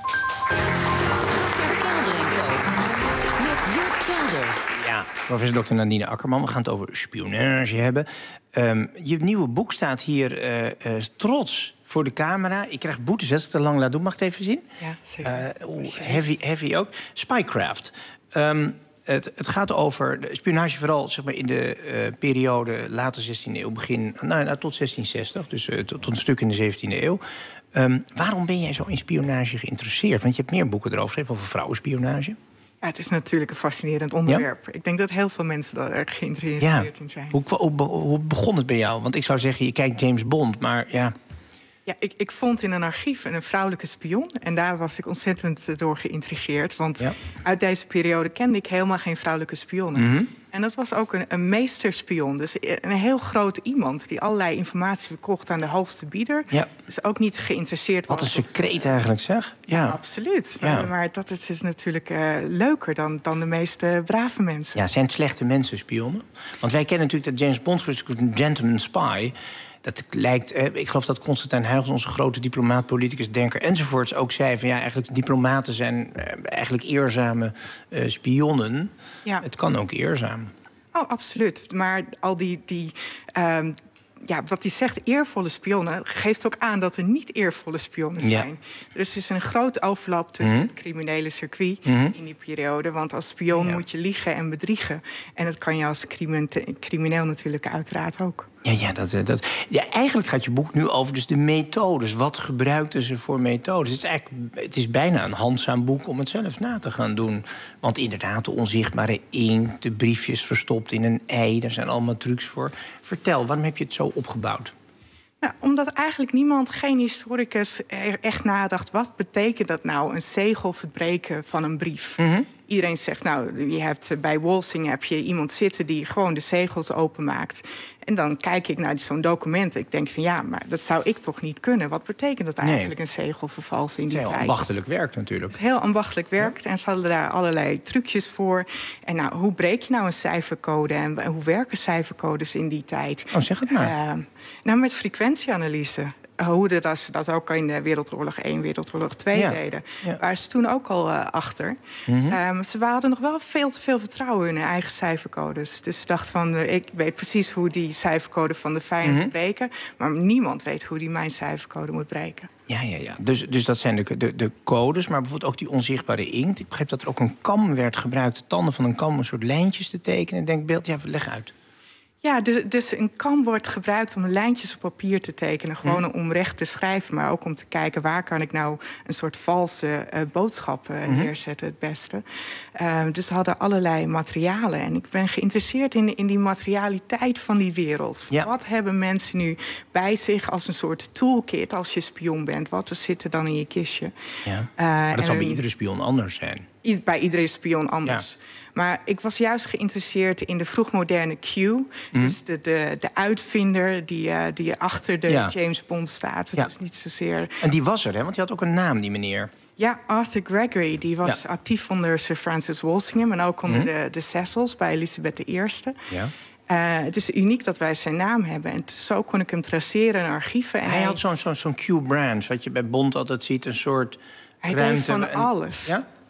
Ja, professor dokter Nadine Akkerman. We gaan het over spionage hebben. Um, je nieuwe boek staat hier uh, uh, trots voor de camera. Ik krijg boetes als ik het te lang laat doen. Mag ik het even zien?
Ja, zeker.
Uh, oeh, heavy, heavy ook. Spycraft. Um, Het, het gaat over de spionage vooral zeg maar, in de uh, periode late zestiende eeuw, begin nou, nou, tot zestienzestig, dus uh, tot, tot een stuk in de zeventiende eeuw. Um, waarom ben jij zo in spionage geïnteresseerd? Want je hebt meer boeken erover geschreven over vrouwenspionage.
Ja, het is natuurlijk een fascinerend onderwerp. Ja? Ik denk dat heel veel mensen daar erg geïnteresseerd
ja.
in zijn.
Hoe, hoe, hoe begon het bij jou? Want ik zou zeggen, je kijkt James Bond, maar ja...
Ja, ik, ik vond in een archief een vrouwelijke spion. En daar was ik ontzettend door geïntrigeerd. Want ja. uit deze periode kende ik helemaal geen vrouwelijke spionnen. Mm-hmm. En dat was ook een, een meesterspion. Dus een heel groot iemand die allerlei informatie verkocht aan de hoogste bieder.
Ja.
Dus ook niet geïnteresseerd was.
Wat een secreet eigenlijk, zeg. Ja,
ja absoluut.
Ja.
Maar, maar dat is dus natuurlijk uh, leuker dan, dan de meeste brave mensen.
Ja, zijn het slechte mensen spionnen? Want wij kennen natuurlijk dat James Bond een gentleman spy... Dat lijkt, ik geloof dat Constantijn Huygens, onze grote diplomaat, politicus, denker enzovoorts ook zei van ja, eigenlijk diplomaten zijn eigenlijk eerzame uh, spionnen. Ja. Het kan ook eerzaam.
Oh, absoluut. Maar al die, die um, ja, wat hij zegt, eervolle spionnen, geeft ook aan dat er niet eervolle spionnen zijn. Ja. Dus er is een groot overlap tussen mm-hmm. het criminele circuit mm-hmm. in die periode. Want als spion ja. moet je liegen en bedriegen. En dat kan je als crimineel natuurlijk uiteraard ook.
Ja, ja, dat, dat, ja, eigenlijk gaat je boek nu over dus de methodes. Wat gebruikten ze voor methodes? Het is, eigenlijk, het is bijna een handzaam boek om het zelf na te gaan doen. Want inderdaad, de onzichtbare inkt, de briefjes verstopt in een ei... daar zijn allemaal trucs voor. Vertel, waarom heb je het zo opgebouwd?
Nou, omdat eigenlijk niemand, geen historicus, er echt nadacht... wat betekent dat nou, een zegel verbreken van een brief? Mm-hmm. Iedereen zegt, nou, je hebt, bij Walsingham heb je iemand zitten... die gewoon de zegels openmaakt. En dan kijk ik naar zo'n document. Ik denk van ja, maar dat zou ik toch niet kunnen. Wat betekent dat eigenlijk, nee. een zegel vervalsen in die tijd?
Het is heel ambachtelijk werk natuurlijk.
Het is heel ambachtelijk werk. Ja. En ze hadden daar allerlei trucjes voor. En nou, hoe breek je nou een cijfercode? En hoe werken cijfercodes in die tijd?
Oh, zeg het maar. Uh,
nou, met frequentieanalyse. Hoe de, dat ze dat ook in de Wereldoorlog één, Wereldoorlog twee ja. deden. Ja. Waren ze toen ook al uh, achter. Mm-hmm. Um, ze hadden nog wel veel te veel vertrouwen in hun eigen cijfercodes. Dus ze dachten van, uh, ik weet precies hoe die cijfercode van de vijand mm-hmm. breken. Maar niemand weet hoe die mijn cijfercode moet breken.
Ja, ja, ja. Dus, dus dat zijn de, de, de codes, maar bijvoorbeeld ook die onzichtbare inkt. Ik begreep dat er ook een kam werd gebruikt, de tanden van een kam, een soort lijntjes te tekenen. Denkbeeld, ja, leg uit.
Ja, dus, dus een kam wordt gebruikt om lijntjes op papier te tekenen. Gewoon mm. om recht te schrijven, maar ook om te kijken... waar kan ik nou een soort valse uh, boodschap uh, mm-hmm. neerzetten het beste. Uh, dus ze hadden allerlei materialen. En ik ben geïnteresseerd in, in die materialiteit van die wereld. Ja. Wat hebben mensen nu bij zich als een soort toolkit als je spion bent? Wat er zit er dan in je kistje?
Ja. Uh, maar dat zal bij iedere spion anders zijn.
Bij iedere spion anders. Ja. Maar ik was juist geïnteresseerd in de vroegmoderne Q. Mm. Dus de, de, de uitvinder die, uh, die achter de ja. James Bond staat. Het
ja.
is niet zozeer...
En die was er, hè? Want die had ook een naam, die meneer.
Ja, Arthur Gregory. Die was ja. actief onder Sir Francis Walsingham... en ook onder mm. de, de Cecils bij Elisabeth de Eerste. Ja. Uh, het is uniek dat wij zijn naam hebben. En zo kon ik hem traceren in archieven. En
hij, hij had zo'n zo'n zo'n Q-branch, wat je bij Bond altijd ziet. Een soort
Hij
ruimte
deed van
en...
alles.
Ja?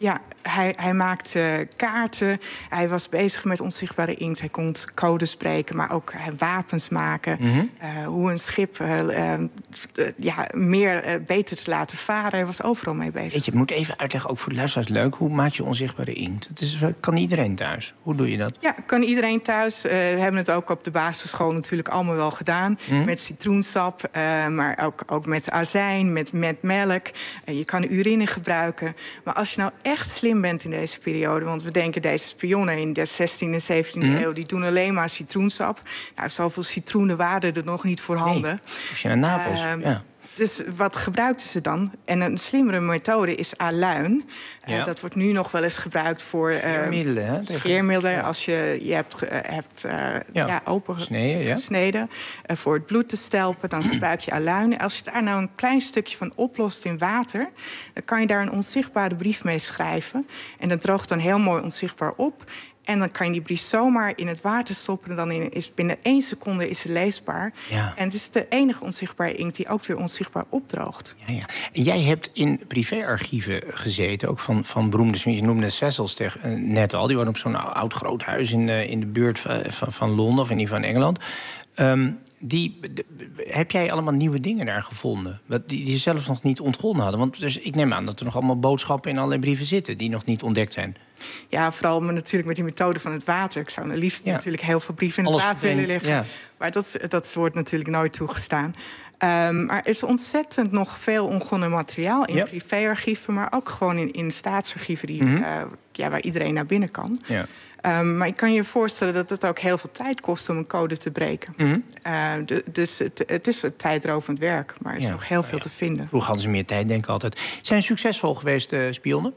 Ja, hij, hij maakte kaarten. Hij was bezig met onzichtbare inkt. Hij kon codes spreken, maar ook uh, wapens maken. Mm-hmm. uh, hoe een schip uh, uh, ja, meer, uh, beter te laten varen. Hij was overal mee bezig.
Weet je, ik moet even uitleggen, ook voor de luisteraars leuk. Hoe maak je onzichtbare inkt? Het is, kan iedereen thuis. Hoe doe je dat?
Ja, kan iedereen thuis. Uh, we hebben het ook op de basisschool natuurlijk allemaal wel gedaan. Mm. Met citroensap, uh, maar ook, ook met azijn, met, met melk. Uh, je kan urine gebruiken. Maar als je nou echt slim bent in deze periode... want we denken deze spionnen in de zestiende en zeventiende mm. eeuw... die doen alleen maar citroensap. Nou, zoveel citroenen waren er nog niet voorhanden.
Nee, als je naar Napels, uh, ja.
Dus wat gebruikten ze dan? En een slimmere methode is aluin. Ja. Uh, dat wordt nu nog wel eens gebruikt voor uh,
scheermiddelen. Hè?
Scheermiddelen, ja. Als je je hebt, uh, hebt uh, ja. Ja, open
Sneden, ja.
gesneden. Uh, voor het bloed te stelpen, dan gebruik je aluin. Als je daar nou een klein stukje van oplost in water... dan kan je daar een onzichtbare brief mee schrijven. En dat droogt dan heel mooi onzichtbaar op... En dan kan je die brief zomaar in het water stoppen... en dan is binnen één seconde is ze leesbaar. Ja. En het is de enige onzichtbare inkt die ook weer onzichtbaar opdroogt.
Ja, ja. En jij hebt in privéarchieven gezeten, ook van, van beroemde... je noemde Cecils tegen, net al, die woont op zo'n oud groot huis... in de, in de buurt van, van, van Londen, of in ieder geval in Engeland... Um, die, de, heb jij allemaal nieuwe dingen daar gevonden? Wat die, die zelfs nog niet ontgonnen hadden? Want dus, ik neem aan dat er nog allemaal boodschappen in allerlei brieven zitten... die nog niet ontdekt zijn.
Ja, vooral met, natuurlijk met die methode van het water. Ik zou liefst ja. natuurlijk heel veel brieven in het
Alles
water willen liggen.
Ja.
Maar dat, dat wordt natuurlijk nooit toegestaan. Um, maar er is ontzettend nog veel ongonnen materiaal in ja. privéarchieven... maar ook gewoon in, in staatsarchieven die, mm-hmm. uh, ja, waar iedereen naar binnen kan. Ja. Um, maar ik kan je voorstellen dat het ook heel veel tijd kost om een code te breken. Mm-hmm. Uh, de, dus het, het is een tijdrovend werk, maar er is ja. nog heel veel ja. te vinden.
Vroeger hadden ze meer tijd, denk ik altijd. Zijn succesvol geweest, uh, spionnen?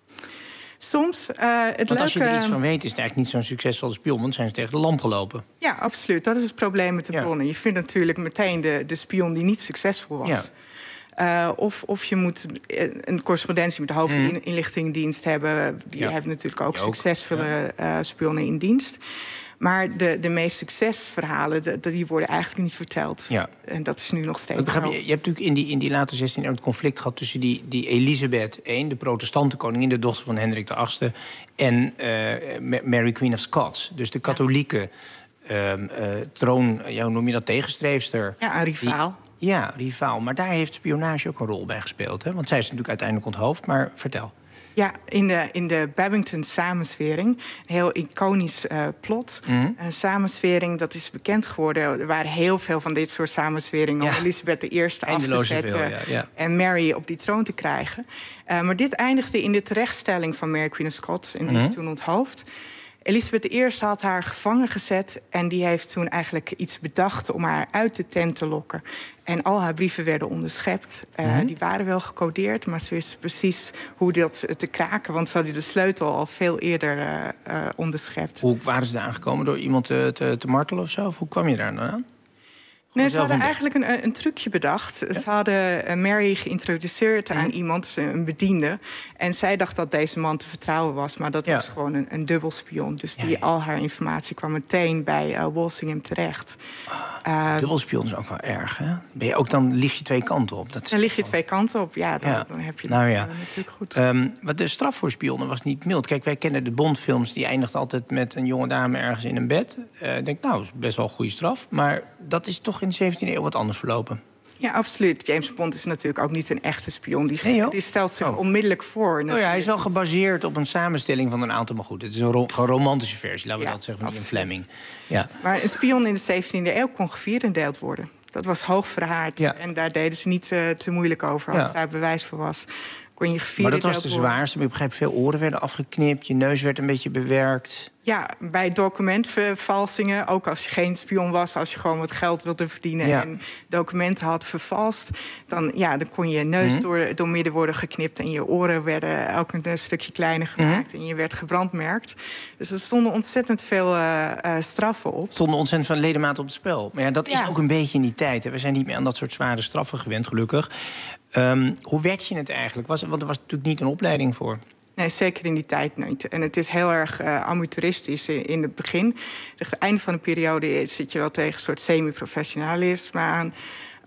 Soms. Uh, het
want als
leuke,
je er iets van weet, is het eigenlijk niet zo'n succesvolle spion... want zijn ze tegen de lamp gelopen.
Ja, absoluut. Dat is het probleem met de ja. bronnen. Je vindt natuurlijk meteen de, de spion die niet succesvol was. Ja. Uh, of, of je moet een correspondentie met de hoofdinlichtingendienst mm. hebben. Die ja. hebben natuurlijk ook, ook. succesvolle ja. uh, spionnen in dienst. Maar de, de meest succesverhalen, de, die worden eigenlijk niet verteld. Ja. En dat is nu nog steeds zo.
Je, je hebt natuurlijk in die, in die late zestiende eeuw het conflict gehad... tussen die, die Elisabeth de Eerste, de protestantenkoningin... de dochter van Hendrik de Achtste... en uh, Mary Queen of Scots. Dus de katholieke uh, uh, troon, ja, hoe noem je dat, tegenstreefster.
Ja, een rivaal.
Die, ja, rivaal. Maar daar heeft spionage ook een rol bij gespeeld. Hè? Want zij is natuurlijk uiteindelijk onthoofd, maar vertel.
Ja, in de, in de Babington-samenzwering. Een heel iconisch uh, plot. Mm-hmm. Een samenzwering, dat is bekend geworden. Er waren heel veel van dit soort samenzweringen... Ja. om Elisabeth de Eerste af te zetten... Veel, ja, ja. en Mary op die troon te krijgen. Uh, maar dit eindigde in de terechtstelling van Mary Queen of Scots... en die mm-hmm. is toen onthoofd. Elisabeth de Eerste had haar gevangen gezet... en die heeft toen eigenlijk iets bedacht om haar uit de tent te lokken. En al haar brieven werden onderschept. Uh, mm-hmm. Die waren wel gecodeerd, maar ze wist precies hoe dat te kraken... want ze hadden de sleutel al veel eerder uh, uh, onderschept.
Hoe waren ze daar aangekomen? Door iemand te, te, te martelen of zo? Of hoe kwam je daar dan aan?
Nee, ze hadden eigenlijk een, een trucje bedacht. Ja? Ze hadden Mary geïntroduceerd mm-hmm. aan iemand, een bediende. En zij dacht dat deze man te vertrouwen was. Maar dat ja. was gewoon een, een dubbelspion. Dus die, ja, ja. al haar informatie kwam meteen bij uh, Walsingham terecht.
Uh, dubbelspion is ook wel erg, hè? Ben je ook, dan lig je twee kanten op. Dat is
dan lig je twee kanten op, ja. Dan, ja. dan heb je
nou,
dat
ja.
uh, natuurlijk goed.
Um, maar de straf voor spionnen was niet mild. Kijk, wij kennen de Bondfilms. Die eindigt altijd met een jonge dame ergens in een bed. Uh, ik denk, nou, is best wel een goede straf. Maar dat is toch in de zeventiende eeuw wat anders verlopen.
Ja, absoluut. James Bond is natuurlijk ook niet een echte spion. Die, nee, die stelt zich oh. onmiddellijk voor.
Oh ja, hij is wel gebaseerd op een samenstelling van een aantal... maar goed, het is een ro- romantische versie, laten we ja, dat zeggen, van Ian Fleming. Ja.
Maar een spion in de zeventiende eeuw kon gevierendeeld worden. Dat was hoog verhaard. Ja. En daar deden ze niet uh, te moeilijk over als ja. daar bewijs voor was. Kon je
maar dat was de zwaarste. Ik begrijp, veel oren werden afgeknipt. Je neus werd een beetje bewerkt.
Ja, bij documentvervalsingen. Ook als je geen spion was. Als je gewoon wat geld wilde verdienen. Ja. En documenten had vervalst. Dan, ja, dan kon je neus mm-hmm. door, door midden worden geknipt. En je oren werden ook een stukje kleiner gemaakt. Mm-hmm. En je werd gebrandmerkt. Dus er stonden ontzettend veel uh, uh, straffen op. Er
stonden ontzettend veel ledematen op het spel. Maar ja, dat ja. is ook een beetje in die tijd. Hè. We zijn niet meer aan dat soort zware straffen gewend, gelukkig. Um, hoe werd je het eigenlijk? Was, want er was natuurlijk niet een opleiding voor.
Nee, zeker in die tijd niet. En het is heel erg uh, amateuristisch in, in het begin. Tegen het einde van de periode zit je wel tegen een soort semi-professionalisme aan.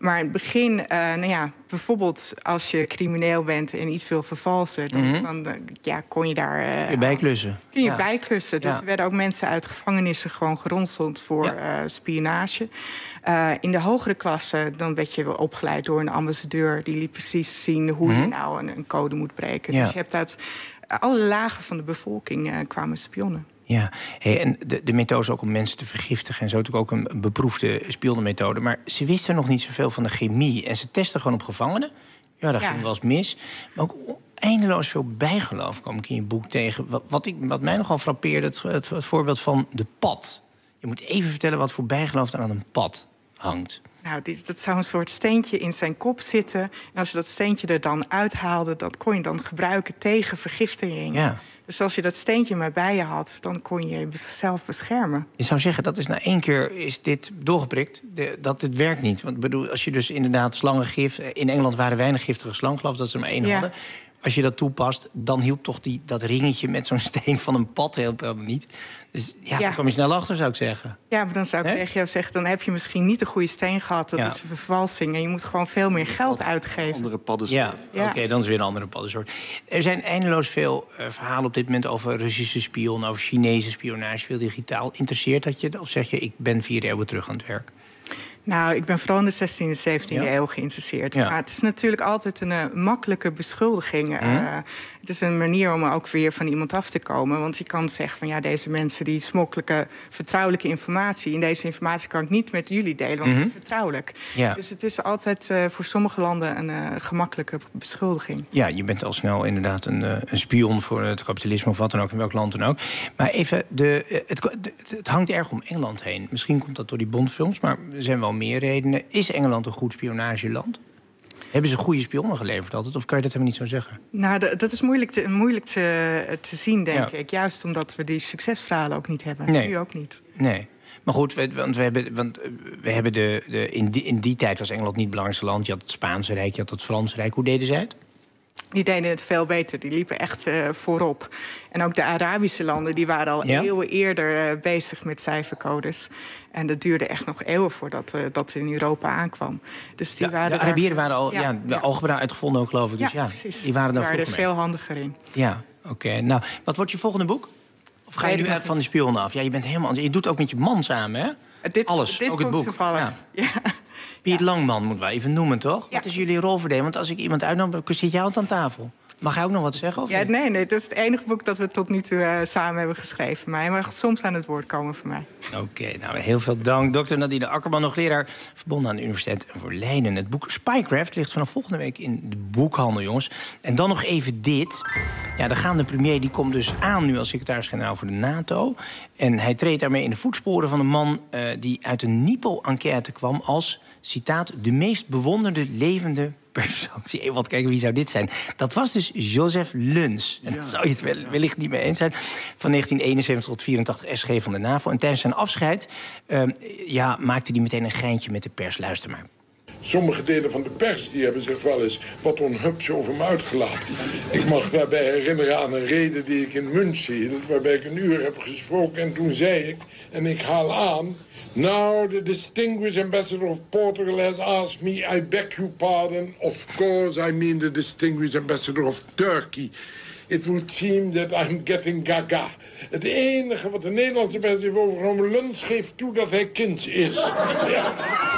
Maar in het begin, uh, nou ja, bijvoorbeeld als je crimineel bent en iets wil vervalsen, dan,
Mm-hmm.
dan uh, ja, kon je daar. Uh,
kun je bijklussen.
Kun je
ja.
bijklussen. Dus
ja.
er werden ook mensen uit gevangenissen gewoon geronseld voor ja. uh, spionage. Uh, in de hogere klasse dan werd je wel opgeleid door een ambassadeur. Die liet precies zien hoe mm-hmm. je nou een, een code moet breken. Ja. Dus je hebt uit alle lagen van de bevolking uh, kwamen spionnen.
Ja, hey, en de, de methode is ook om mensen te vergiftigen en zo, natuurlijk ook een beproefde spionnenmethode. Maar ze wisten nog niet zoveel van de chemie en ze testen gewoon op gevangenen. Ja, dat ja. ging wel eens mis. Maar ook eindeloos veel bijgeloof kwam ik in je boek tegen. Wat, wat, ik, wat mij nogal frappeerde, het, het, het voorbeeld van de pad. Je moet even vertellen wat voor bijgeloof er aan een pad hangt.
Nou, dit, dat zou een soort steentje in zijn kop zitten. En als je dat steentje er dan uithaalde, dat kon je dan gebruiken tegen vergiftiging. Ja. Dus als je dat steentje maar bij je had, dan kon je jezelf beschermen.
Je zou zeggen, dat is na één keer is dit doorgeprikt, de, dat het werkt niet. Want bedoel, als je dus inderdaad slangengif... In Engeland waren weinig giftige slang, geloof dat ze er maar één ja. hadden. Als je dat toepast, dan hielp toch die, dat ringetje met zo'n steen van een pad helemaal niet. Dus ja, ja. daar kwam je snel achter, zou ik zeggen.
Ja, maar dan zou ik He? tegen jou zeggen, dan heb je misschien niet de goede steen gehad. Dat ja. is een vervalsing en je moet gewoon veel meer geld
Pad,
uitgeven.
Andere paddensoort.
Ja, ja. oké, okay, dan is weer een andere paddensoort. Er zijn eindeloos veel uh, verhalen op dit moment over Russische spionnen, over Chinese spionage, veel digitaal. Interesseert dat je, of zeg je, ik ben vier eeuwen terug aan het werk?
Nou, ik ben vooral in de zestiende en zeventiende ja. eeuw geïnteresseerd. Ja. Maar het is natuurlijk altijd een uh, makkelijke beschuldiging. Mm. Uh, het is een manier om er ook weer van iemand af te komen. Want je kan zeggen van ja, deze mensen die smokkelen vertrouwelijke informatie. En deze informatie kan ik niet met jullie delen, want mm-hmm. het is vertrouwelijk. Ja. Dus het is altijd uh, voor sommige landen een uh, gemakkelijke beschuldiging.
Ja, je bent al snel inderdaad een, uh, een spion voor het kapitalisme of wat dan ook, in welk land dan ook. Maar even, de, uh, het, het, het hangt erg om Engeland heen. Misschien komt dat door die Bondfilms, maar er zijn wel meer redenen. Is Engeland een goed spionageland? Hebben ze goede spionnen geleverd altijd? Of kan je dat helemaal niet zo zeggen?
Nou, dat is moeilijk te, moeilijk te, te zien, denk ja. ik. Juist omdat we die succesverhalen ook niet hebben.
Nee.
Nu ook niet.
Nee. Maar goed, we, want we hebben, want we hebben de, de, in, die, in die tijd was Engeland niet het belangrijkste land. Je had het Spaanse Rijk, je had het Franse Rijk. Hoe deden zij het?
Die deden het veel beter. Die liepen echt uh, voorop. En ook de Arabische landen die waren al ja? eeuwen eerder uh, bezig met cijfercodes. En dat duurde echt nog eeuwen voordat uh, dat in Europa aankwam. Dus die
ja,
waren
de Arabieren
daar...
waren al ja, ja, de ja. algebra uitgevonden ook, geloof ik. Dus ja, ja
precies.
Die waren,
die waren er veel handiger in.
Ja, oké. Okay. Nou, wat wordt je volgende boek? Of ga je nu van de spionnen af? Ja, je bent helemaal... Je doet ook met je man samen, hè?
Dit,
Alles,
dit
ook het boek.
Toevallig. Ja. Ja.
Piet ja. Langman moeten we even noemen, toch? Ja. Wat is jullie rolverdeling? Want als ik iemand uitnodig, zit jij altijd aan tafel. Mag jij ook nog wat zeggen? Of
ja,
niet?
nee, nee, dat is het enige boek dat we tot nu toe uh, samen hebben geschreven. Maar hij mag soms aan het woord komen voor mij.
Oké, okay, nou heel veel dank. dokter Nadine Akkerman, hoogleraar verbonden aan de Universiteit voor Leiden. Het boek Spycraft ligt vanaf volgende week in de boekhandel, jongens. En dan nog even dit. Ja, de gaande premier die komt dus aan nu als secretaris-generaal voor de NATO. En hij treedt daarmee in de voetsporen van een man uh, die uit een Nipo-enquête kwam als, citaat, de meest bewonderde levende persoon. Even wat kijken, wie zou dit zijn? Dat was dus Joseph Luns. En ja. daar zou je het wellicht niet mee eens zijn. Van negentien eenenzeventig tot vierentachtig S G van de NAVO. En tijdens zijn afscheid uh, ja, maakte hij meteen een geintje met de pers. Luister maar.
Sommige delen van de pers die hebben zich wel eens wat onhups over me uitgelaten. Ik mag daarbij herinneren aan een reden die ik in München hield, waarbij ik een uur heb gesproken. En toen zei ik, en ik haal aan... Now the distinguished ambassador of Portugal has asked me, I beg your pardon. Of course I mean the distinguished ambassador of Turkey. It would seem that I'm getting gaga. Het enige wat de Nederlandse pers heeft overgenomen, Luns geeft toe dat hij kind is. Ja.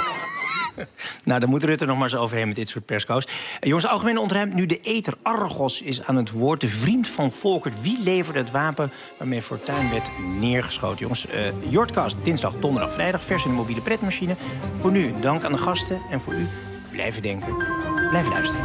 Nou, daar moet Rutte nog maar eens overheen met dit soort persco's. Uh, jongens, algemene ontruimd. Nu de eter Argos is aan het woord. De vriend van Volkert. Wie leverde het wapen waarmee Fortuyn werd neergeschoten? Jongens, uh, Jordcast, dinsdag, donderdag, vrijdag. Vers in de mobiele pretmachine. Voor nu, dank aan de gasten. En voor u, blijven denken. Blijf luisteren.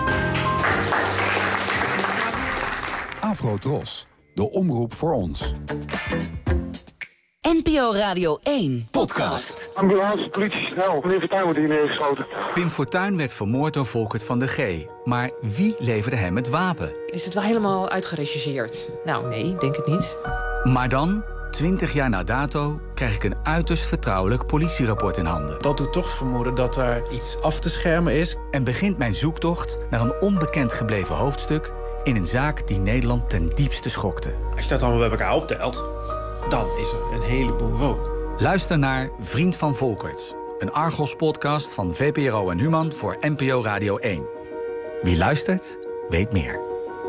Afro-Tros, de omroep voor ons.
N P O Radio één podcast.
Ambulance, politie, snel. Meneer Fortuyn wordt hier neergeschoten.
Pim Fortuyn werd vermoord door Volkert van de G. Maar wie leverde hem het wapen?
Is het wel helemaal uitgerechercheerd? Nou, nee, denk het niet.
Maar dan, twintig jaar na dato, krijg ik een uiterst vertrouwelijk politierapport in handen.
Dat doet toch vermoeden dat er iets af te schermen is.
En begint mijn zoektocht naar een onbekend gebleven hoofdstuk in een zaak die Nederland ten diepste schokte.
Als je dat allemaal bij elkaar optelt, dan is er een heleboel rook.
Luister naar Vriend van Volkert.
een Argos-podcast van V P R O en Human voor N P O Radio één. Wie luistert, weet meer.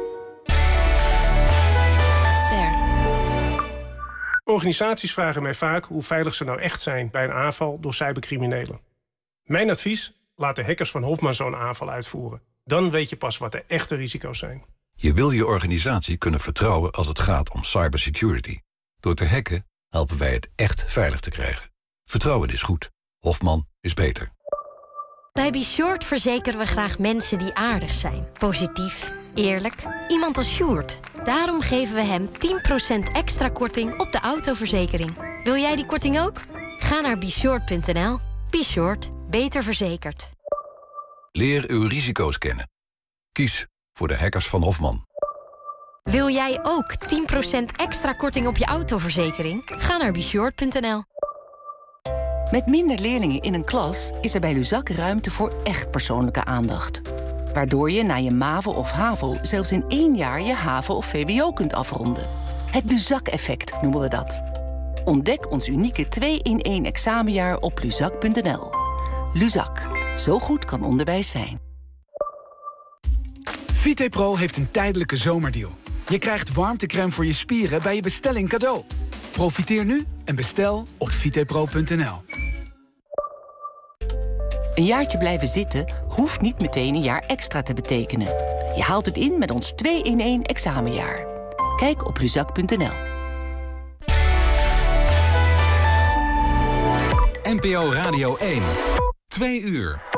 Organisaties vragen mij vaak hoe veilig ze nou echt zijn bij een aanval door cybercriminelen. Mijn advies? Laat de hackers van Hofman zo'n aanval uitvoeren. Dan weet je pas wat de echte risico's zijn.
Je wil je organisatie kunnen vertrouwen als het gaat om cybersecurity. Door te hacken helpen wij het echt veilig te krijgen. Vertrouwen is goed. Hofman is beter.
Bij Be Short verzekeren we graag mensen die aardig zijn. Positief, eerlijk. Iemand als Sjoerd. Daarom geven we hem tien procent extra korting op de autoverzekering. Wil jij die korting ook? Ga naar be short punt n l. Be Short. Beter verzekerd.
Leer uw risico's kennen. Kies voor de hackers van Hofman.
Wil jij ook tien procent extra korting op je autoverzekering? Ga naar be short punt n l.
Met minder leerlingen in een klas is er bij Luzak ruimte voor echt persoonlijke aandacht. Waardoor je na je MAVO of HAVO zelfs in één jaar je HAVO of V W O kunt afronden. Het Luzak-effect noemen we dat. Ontdek ons unieke twee in één examenjaar op luzak punt n l. Luzak. Zo goed kan onderwijs zijn.
Vitepro heeft een tijdelijke zomerdeal. Je krijgt warmtecrème voor je spieren bij je bestelling cadeau. Profiteer nu en bestel op vitepro punt n l.
Een jaartje blijven zitten hoeft niet meteen een jaar extra te betekenen. Je haalt het in met ons twee in één examenjaar. Kijk op luzak punt n l.
N P O Radio één. Twee uur.